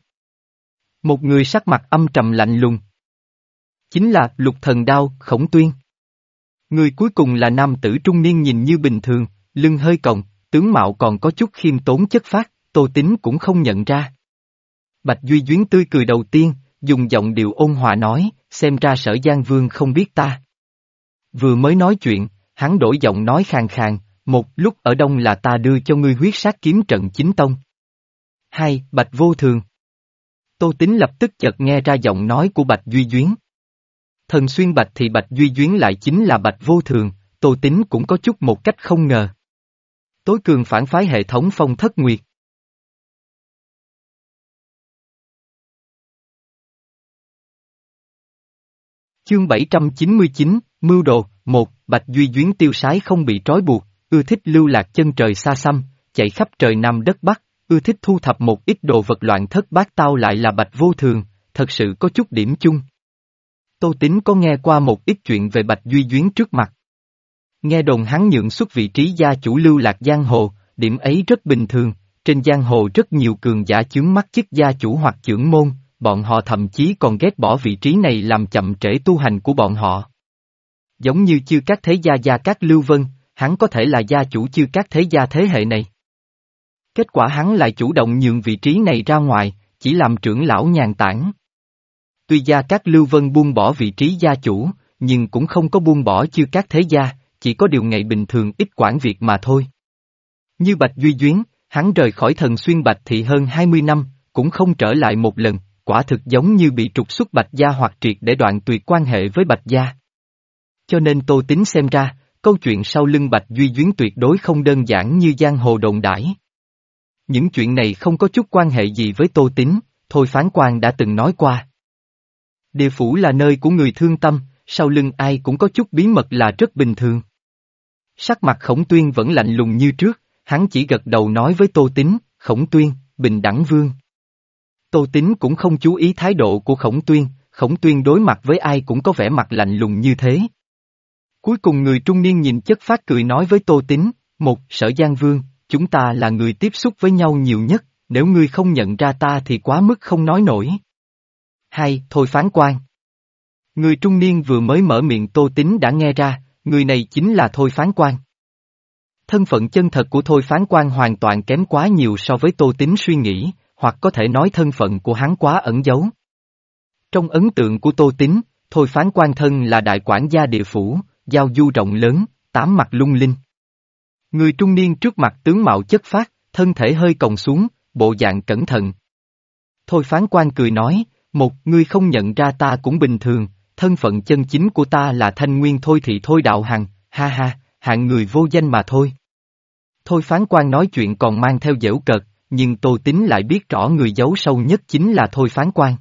Một người sắc mặt âm trầm lạnh lùng, chính là Lục Thần Đao, Khổng Tuyên. Người cuối cùng là nam tử trung niên nhìn như bình thường, lưng hơi còng, tướng mạo còn có chút khiêm tốn chất phác, Tô Tín cũng không nhận ra. Bạch Duy Duyến tươi cười đầu tiên, dùng giọng điệu ôn hòa nói, xem ra Sở Giang Vương không biết ta. Vừa mới nói chuyện, hắn đổi giọng nói khàn khàn, một lúc ở đông là ta đưa cho ngươi huyết sát kiếm trận chính tông. Hai, Bạch Vô Thường. Tô Tín lập tức chợt nghe ra giọng nói của Bạch Duy Duyến. Thần xuyên Bạch thì Bạch Duy Duyến lại chính là Bạch Vô Thường, Tô Tín cũng có chút một cách không ngờ. Tối cường phản phái hệ thống Phong Thất Nguyệt. Chương bảy trăm chín mươi chín, Mưu Đồ, một, Bạch Duy Duyến tiêu sái không bị trói buộc, ưa thích lưu lạc chân trời xa xăm, chạy khắp trời Nam đất Bắc, ưa thích thu thập một ít đồ vật loạn thất bát tao lại là Bạch Vô Thường, thật sự có chút điểm chung. Tô Tín có nghe qua một ít chuyện về Bạch Duy Duyến trước mặt. Nghe đồn hắn nhượng xuất vị trí gia chủ lưu lạc giang hồ, điểm ấy rất bình thường, trên giang hồ rất nhiều cường giả chướng mắt chức gia chủ hoặc trưởng môn, bọn họ thậm chí còn ghét bỏ vị trí này làm chậm trễ tu hành của bọn họ. Giống như chư các thế gia Gia Cát Lưu Vân, hắn có thể là gia chủ chư các thế gia thế hệ này. Kết quả hắn lại chủ động nhường vị trí này ra ngoài, chỉ làm trưởng lão nhàn tản. Tuy gia các Lưu Vân buông bỏ vị trí gia chủ, nhưng cũng không có buông bỏ chư các thế gia, chỉ có điều ngày bình thường ít quản việc mà thôi. Như Bạch Duy Duyến, hắn rời khỏi Thần Xuyên Bạch Thị hơn hai mươi năm, cũng không trở lại một lần, quả thực giống như bị trục xuất Bạch gia hoặc triệt để đoạn tuyệt quan hệ với Bạch gia. Cho nên Tô Tín xem ra, câu chuyện sau lưng Bạch Duy Duyến tuyệt đối không đơn giản như giang hồ đồn đãi. Những chuyện này không có chút quan hệ gì với Tô Tín, Thôi Phán Quan đã từng nói qua. Địa phủ là nơi của người thương tâm, sau lưng ai cũng có chút bí mật là rất bình thường. Sắc mặt Khổng Tuyên vẫn lạnh lùng như trước, hắn chỉ gật đầu nói với Tô Tín, Khổng Tuyên, bình đẳng vương. Tô Tín cũng không chú ý thái độ của Khổng Tuyên, Khổng Tuyên đối mặt với ai cũng có vẻ mặt lạnh lùng như thế. Cuối cùng người trung niên nhìn chất phác cười nói với Tô Tín, một, Sở Giang Vương, chúng ta là người tiếp xúc với nhau nhiều nhất, nếu ngươi không nhận ra ta thì quá mức không nói nổi. Hai, Thôi Phán Quan. Người trung niên vừa mới mở miệng Tô Tín đã nghe ra, người này chính là Thôi Phán Quan. Thân phận chân thật của Thôi Phán Quan hoàn toàn kém quá nhiều so với Tô Tín suy nghĩ, hoặc có thể nói thân phận của hắn quá ẩn giấu. Trong ấn tượng của Tô Tín, Thôi Phán Quan thân là đại quản gia địa phủ, giao du rộng lớn, tám mặt lung linh. Người trung niên trước mặt tướng mạo chất phác, thân thể hơi còng xuống, bộ dạng cẩn thận. Thôi Phán Quan cười nói, một, ngươi không nhận ra ta cũng bình thường, thân phận chân chính của ta là Thanh Nguyên Thôi Thị Thôi Đạo Hằng, ha ha, hạng người vô danh mà thôi. Thôi Phán Quan nói chuyện còn mang theo giễu cợt, nhưng Tô Tín lại biết rõ người giấu sâu nhất chính là Thôi Phán Quan.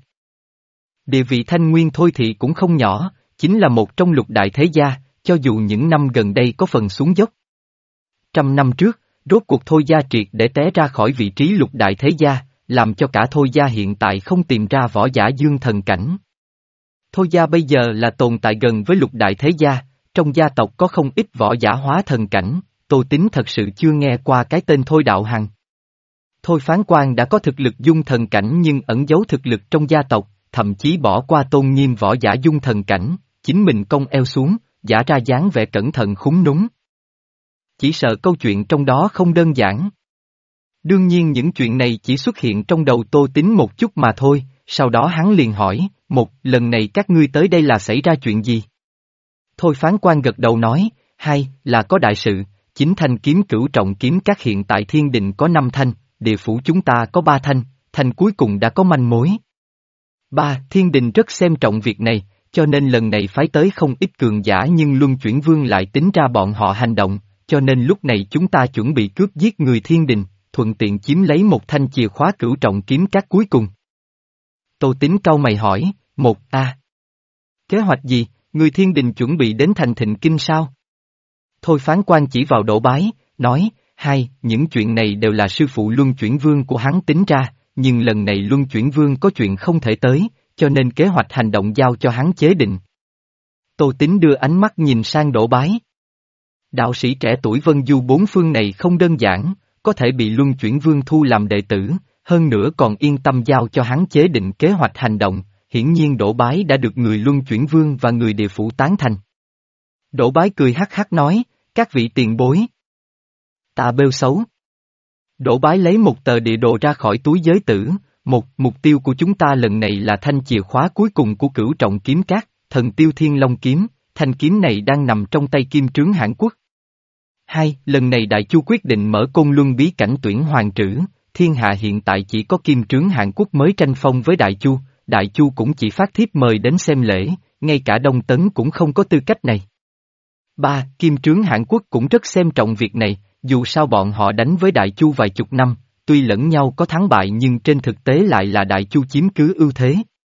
Địa vị Thanh Nguyên Thôi Thị cũng không nhỏ, chính là một trong lục đại thế gia, cho dù những năm gần đây có phần xuống dốc. Trăm năm trước, rốt cuộc Thôi gia triệt để té ra khỏi vị trí lục đại thế gia, làm cho cả Thôi gia hiện tại không tìm ra võ giả dương thần cảnh. Thôi gia bây giờ là tồn tại gần với lục đại thế gia, trong gia tộc có không ít võ giả hóa thần cảnh, Tô Tín thật sự chưa nghe qua cái tên Thôi Đạo Hằng. Thôi Phán Quan đã có thực lực dung thần cảnh nhưng ẩn giấu thực lực trong gia tộc, thậm chí bỏ qua tôn nghiêm võ giả dung thần cảnh, chính mình cong eo xuống, giả ra dáng vẻ cẩn thận khúng núng. Chỉ sợ câu chuyện trong đó không đơn giản. Đương nhiên những chuyện này chỉ xuất hiện trong đầu Tô Tín một chút mà thôi, sau đó hắn liền hỏi, một, lần này các ngươi tới đây là xảy ra chuyện gì? Thôi Phán Quan gật đầu nói, hai, là có đại sự, chính thanh kiếm cửu trọng kiếm các hiện tại thiên đình có năm thanh, địa phủ chúng ta có ba thanh, thanh cuối cùng đã có manh mối. Ba, thiên đình rất xem trọng việc này, cho nên lần này phái tới không ít cường giả nhưng Luân Chuyển Vương lại tính ra bọn họ hành động, cho nên lúc này chúng ta chuẩn bị cướp giết người thiên đình, thuận tiện chiếm lấy một thanh chìa khóa cửu trọng kiếm các cuối cùng. Tô Tín cau mày hỏi, một a kế hoạch gì, người thiên đình chuẩn bị đến thành Thịnh Kinh sao? Thôi Phán Quan chỉ vào Đỗ Bái, nói, hai, những chuyện này đều là sư phụ Luân Chuyển Vương của hắn tính ra, nhưng lần này Luân Chuyển Vương có chuyện không thể tới, cho nên kế hoạch hành động giao cho hắn chế định. Tô Tín đưa ánh mắt nhìn sang Đỗ Bái. Đạo sĩ trẻ tuổi Vân Du bốn phương này không đơn giản, có thể bị Luân Chuyển Vương thu làm đệ tử, hơn nữa còn yên tâm giao cho hắn chế định kế hoạch hành động, hiển nhiên Đỗ Bái đã được người Luân Chuyển Vương và người địa phủ tán thành. Đỗ Bái cười hắc hắc nói, các vị tiền bối. Ta bêu xấu. Đỗ Bái lấy một tờ địa đồ ra khỏi túi giới tử, một, mục tiêu của chúng ta lần này là thanh chìa khóa cuối cùng của cửu trọng kiếm cát, thần tiêu thiên long kiếm, thanh kiếm này đang nằm trong tay Kim Trướng Hãn Quốc. Hai, lần này Đại Chu quyết định mở Côn Luân bí cảnh tuyển hoàng trữ, thiên hạ hiện tại chỉ có Kim Trướng Hãn Quốc mới tranh phong với Đại Chu, Đại Chu cũng chỉ phát thiếp mời đến xem lễ, ngay cả Đông Tấn cũng không có tư cách này. Ba, Kim Trướng Hãn Quốc cũng rất xem trọng việc này, dù sao bọn họ đánh với Đại Chu vài chục năm, tuy lẫn nhau có thắng bại nhưng trên thực tế lại là Đại Chu chiếm cứ ưu thế.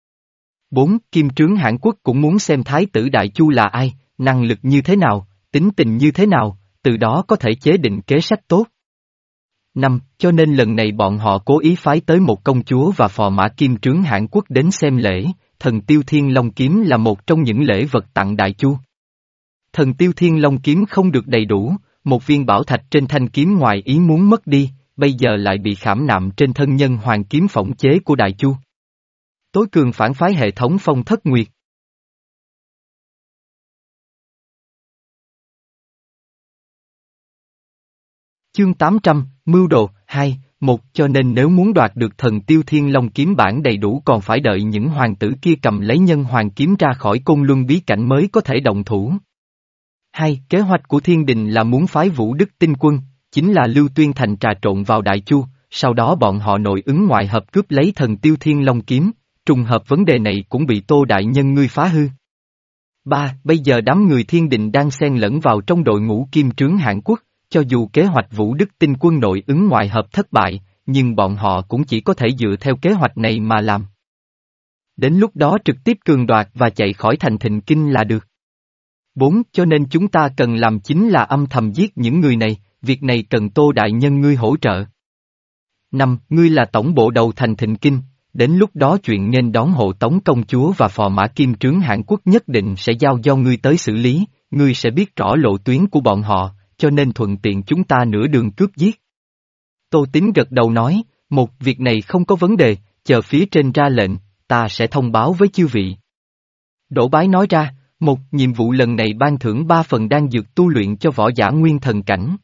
Bốn, Kim Trướng Hãn Quốc cũng muốn xem Thái tử Đại Chu là ai, năng lực như thế nào, tính tình như thế nào, từ đó có thể chế định kế sách tốt. Năm, cho nên lần này bọn họ cố ý phái tới một công chúa và phò mã Kim Trướng Hãn Quốc đến xem lễ, thần tiêu thiên long kiếm là một trong những lễ vật tặng Đại Chu. Thần tiêu thiên long kiếm không được đầy đủ, một viên bảo thạch trên thanh kiếm ngoài ý muốn mất đi, bây giờ lại bị khảm nạm trên thân nhân hoàng kiếm phỏng chế của Đại Chu. Tối cường phản phái hệ thống Phong Thất Nguyệt. Chương tám trăm, Mưu đồ, hai, một cho nên nếu muốn đoạt được thần tiêu thiên long kiếm bản đầy đủ còn phải đợi những hoàng tử kia cầm lấy nhân hoàng kiếm ra khỏi côn luân bí cảnh mới có thể động thủ. Hai, kế hoạch của thiên đình là muốn phái Vũ Đức tinh quân, chính là Lưu Tuyên Thành trà trộn vào Đại Chu, sau đó bọn họ nội ứng ngoại hợp cướp lấy thần tiêu thiên long kiếm, trùng hợp vấn đề này cũng bị Tô Đại Nhân ngươi phá hư. Ba, bây giờ đám người thiên đình đang xen lẫn vào trong đội ngũ kim trướng Hàn Quốc, cho dù kế hoạch Vũ Đức tinh quân nội ứng ngoại hợp thất bại, nhưng bọn họ cũng chỉ có thể dựa theo kế hoạch này mà làm. Đến lúc đó trực tiếp cường đoạt và chạy khỏi thành Thịnh Kinh là được. Bốn, cho nên chúng ta cần làm chính là âm thầm giết những người này, việc này cần Tô Đại Nhân ngươi hỗ trợ. Năm, ngươi là tổng bộ đầu thành Thịnh Kinh, đến lúc đó chuyện nên đón hộ tống công chúa và phò mã kim trướng Hàn Quốc nhất định sẽ giao do ngươi tới xử lý, ngươi sẽ biết rõ lộ tuyến của bọn họ, cho nên thuận tiện chúng ta nửa đường cướp giết. Tô Tín gật đầu nói, một việc này không có vấn đề, chờ phía trên ra lệnh, ta sẽ thông báo với chư vị. Đỗ Bái nói ra, một nhiệm vụ lần này ban thưởng ba phần đan dược tu luyện cho võ giả nguyên thần cảnh.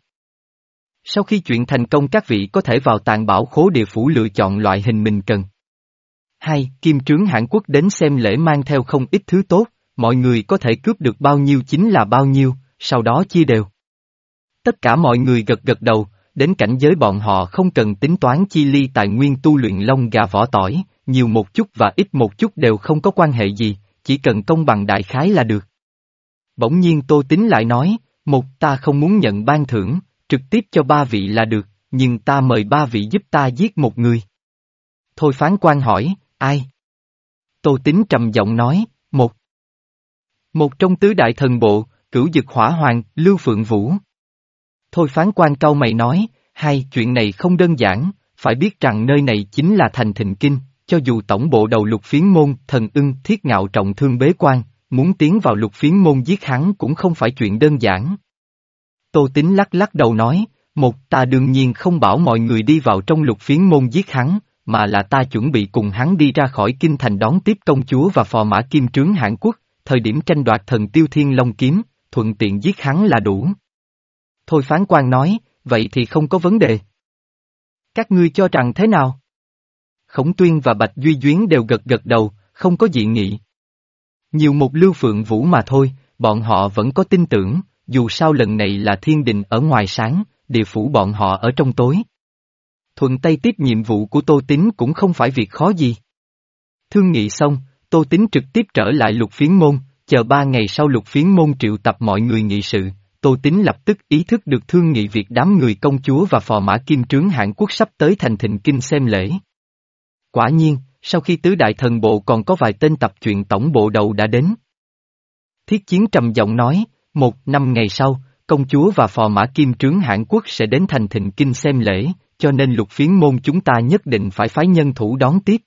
Sau khi chuyện thành công các vị có thể vào tàng bảo khố địa phủ lựa chọn loại hình mình cần. Hai, kim trướng Hàn Quốc đến xem lễ mang theo không ít thứ tốt, mọi người có thể cướp được bao nhiêu chính là bao nhiêu, sau đó chia đều. Tất cả mọi người gật gật đầu, đến cảnh giới bọn họ không cần tính toán chi ly tài nguyên tu luyện lông gà vỏ tỏi, nhiều một chút và ít một chút đều không có quan hệ gì, chỉ cần công bằng đại khái là được. Bỗng nhiên Tô Tín lại nói, một ta không muốn nhận ban thưởng, trực tiếp cho ba vị là được, nhưng ta mời ba vị giúp ta giết một người. Thôi phán quan hỏi, ai? Tô Tín trầm giọng nói, một. Một trong tứ đại thần bộ, Cửu Dực Hỏa Hoàng, Lưu Phượng Vũ. Thôi phán quan cau mày nói, hai chuyện này không đơn giản, phải biết rằng nơi này chính là thành Thịnh Kinh, cho dù tổng bộ đầu Lục Phiến Môn, Thần Ưng, Thiết Ngạo trọng thương bế quan, muốn tiến vào Lục Phiến Môn giết hắn cũng không phải chuyện đơn giản. Tô Tín lắc lắc đầu nói, một ta đương nhiên không bảo mọi người đi vào trong Lục Phiến Môn giết hắn, mà là ta chuẩn bị cùng hắn đi ra khỏi kinh thành đón tiếp công chúa và phò mã kim trướng Hàn Quốc, thời điểm tranh đoạt thần tiêu thiên long kiếm, thuận tiện giết hắn là đủ. Thôi phán quan nói, vậy thì không có vấn đề. Các ngươi cho rằng thế nào? Khổng Tuyên và Bạch Duy Duyến đều gật gật đầu, không có dị nghị. Nhiều một Lưu Phượng Vũ mà thôi, bọn họ vẫn có tin tưởng, dù sao lần này là thiên đình ở ngoài sáng, địa phủ bọn họ ở trong tối. Thuận tay tiếp nhiệm vụ của Tô Tín cũng không phải việc khó gì. Thương nghị xong, Tô Tín trực tiếp trở lại Lục Phiến Môn, chờ ba ngày sau Lục Phiến Môn triệu tập mọi người nghị sự, Tô Tín lập tức ý thức được thương nghị việc đám người công chúa và phò mã kim trướng Hàn Quốc sắp tới thành Thịnh Kinh xem lễ. Quả nhiên, sau khi tứ đại thần bộ còn có vài tên tập truyện tổng bộ đầu đã đến. Thiết Chiến trầm giọng nói, một năm ngày sau, công chúa và phò mã kim trướng Hàn Quốc sẽ đến thành Thịnh Kinh xem lễ, cho nên Lục Phiến Môn chúng ta nhất định phải phái nhân thủ đón tiếp.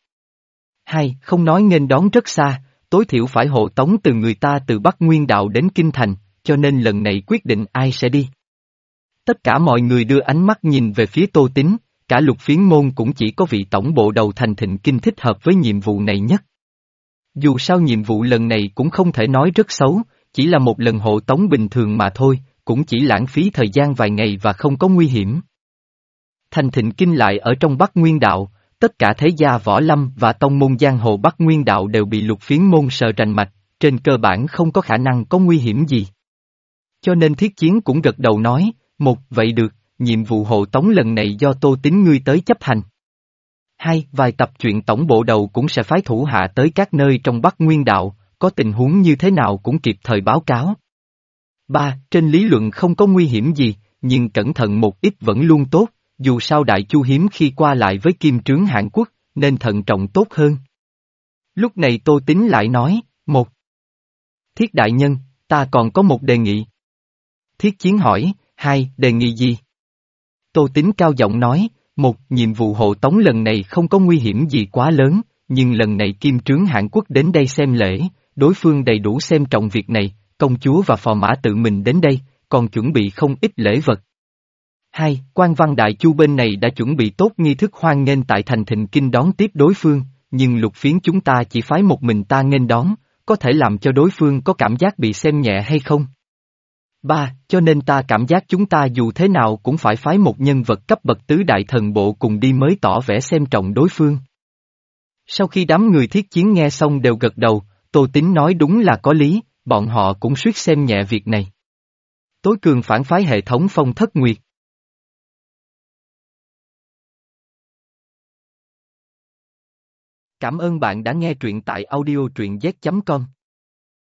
Hai, không nói nghênh đón rất xa, tối thiểu phải hộ tống từ người ta từ Bắc Nguyên Đạo đến Kinh Thành, cho nên lần này quyết định ai sẽ đi. Tất cả mọi người đưa ánh mắt nhìn về phía Tô Tín, cả Lục Phiến Môn cũng chỉ có vị tổng bộ đầu thành Thịnh Kinh thích hợp với nhiệm vụ này nhất. Dù sao nhiệm vụ lần này cũng không thể nói rất xấu, chỉ là một lần hộ tống bình thường mà thôi, cũng chỉ lãng phí thời gian vài ngày và không có nguy hiểm. Thành Thịnh Kinh lại ở trong Bắc Nguyên Đạo, tất cả thế gia võ lâm và tông môn giang hồ Bắc Nguyên Đạo đều bị Lục Phiến Môn sờ rành mạch, trên cơ bản không có khả năng có nguy hiểm gì. Cho nên Thiết Chiến cũng gật đầu nói, một, vậy được, nhiệm vụ hộ tống lần này do Tô Tín ngươi tới chấp hành. Hai, vài tập truyện tổng bộ đầu cũng sẽ phái thủ hạ tới các nơi trong Bắc Nguyên Đạo, có tình huống như thế nào cũng kịp thời báo cáo. Ba, trên lý luận không có nguy hiểm gì, nhưng cẩn thận một ít vẫn luôn tốt, dù sao Đại Chu hiếm khi qua lại với kim trướng Hàn Quốc, nên thận trọng tốt hơn. Lúc này Tô Tín lại nói, một. Thiết đại nhân, ta còn có một đề nghị. Thiết Chiến hỏi, hai, đề nghị gì? Tô Tín cao giọng nói, một, nhiệm vụ hộ tống lần này không có nguy hiểm gì quá lớn, nhưng lần này kim trướng Hàn Quốc đến đây xem lễ, đối phương đầy đủ xem trọng việc này, công chúa và phò mã tự mình đến đây, còn chuẩn bị không ít lễ vật. Hai, quan văn Đại Chu bên này đã chuẩn bị tốt nghi thức hoan nghênh tại thành Thịnh Kinh đón tiếp đối phương, nhưng Lục Phiến chúng ta chỉ phái một mình ta nghênh đón, có thể làm cho đối phương có cảm giác bị xem nhẹ hay không? Ba, cho nên ta cảm giác chúng ta dù thế nào cũng phải phái một nhân vật cấp bậc tứ đại thần bộ cùng đi mới tỏ vẻ xem trọng đối phương. Sau khi đám người thiết chiến nghe xong đều gật đầu, Tô Tín nói đúng là có lý, bọn họ cũng suýt xem nhẹ việc này. Tối cường phản phái hệ thống Phong Thất Nguyệt. Cảm ơn bạn đã nghe truyện tại audio truyện z chấm com.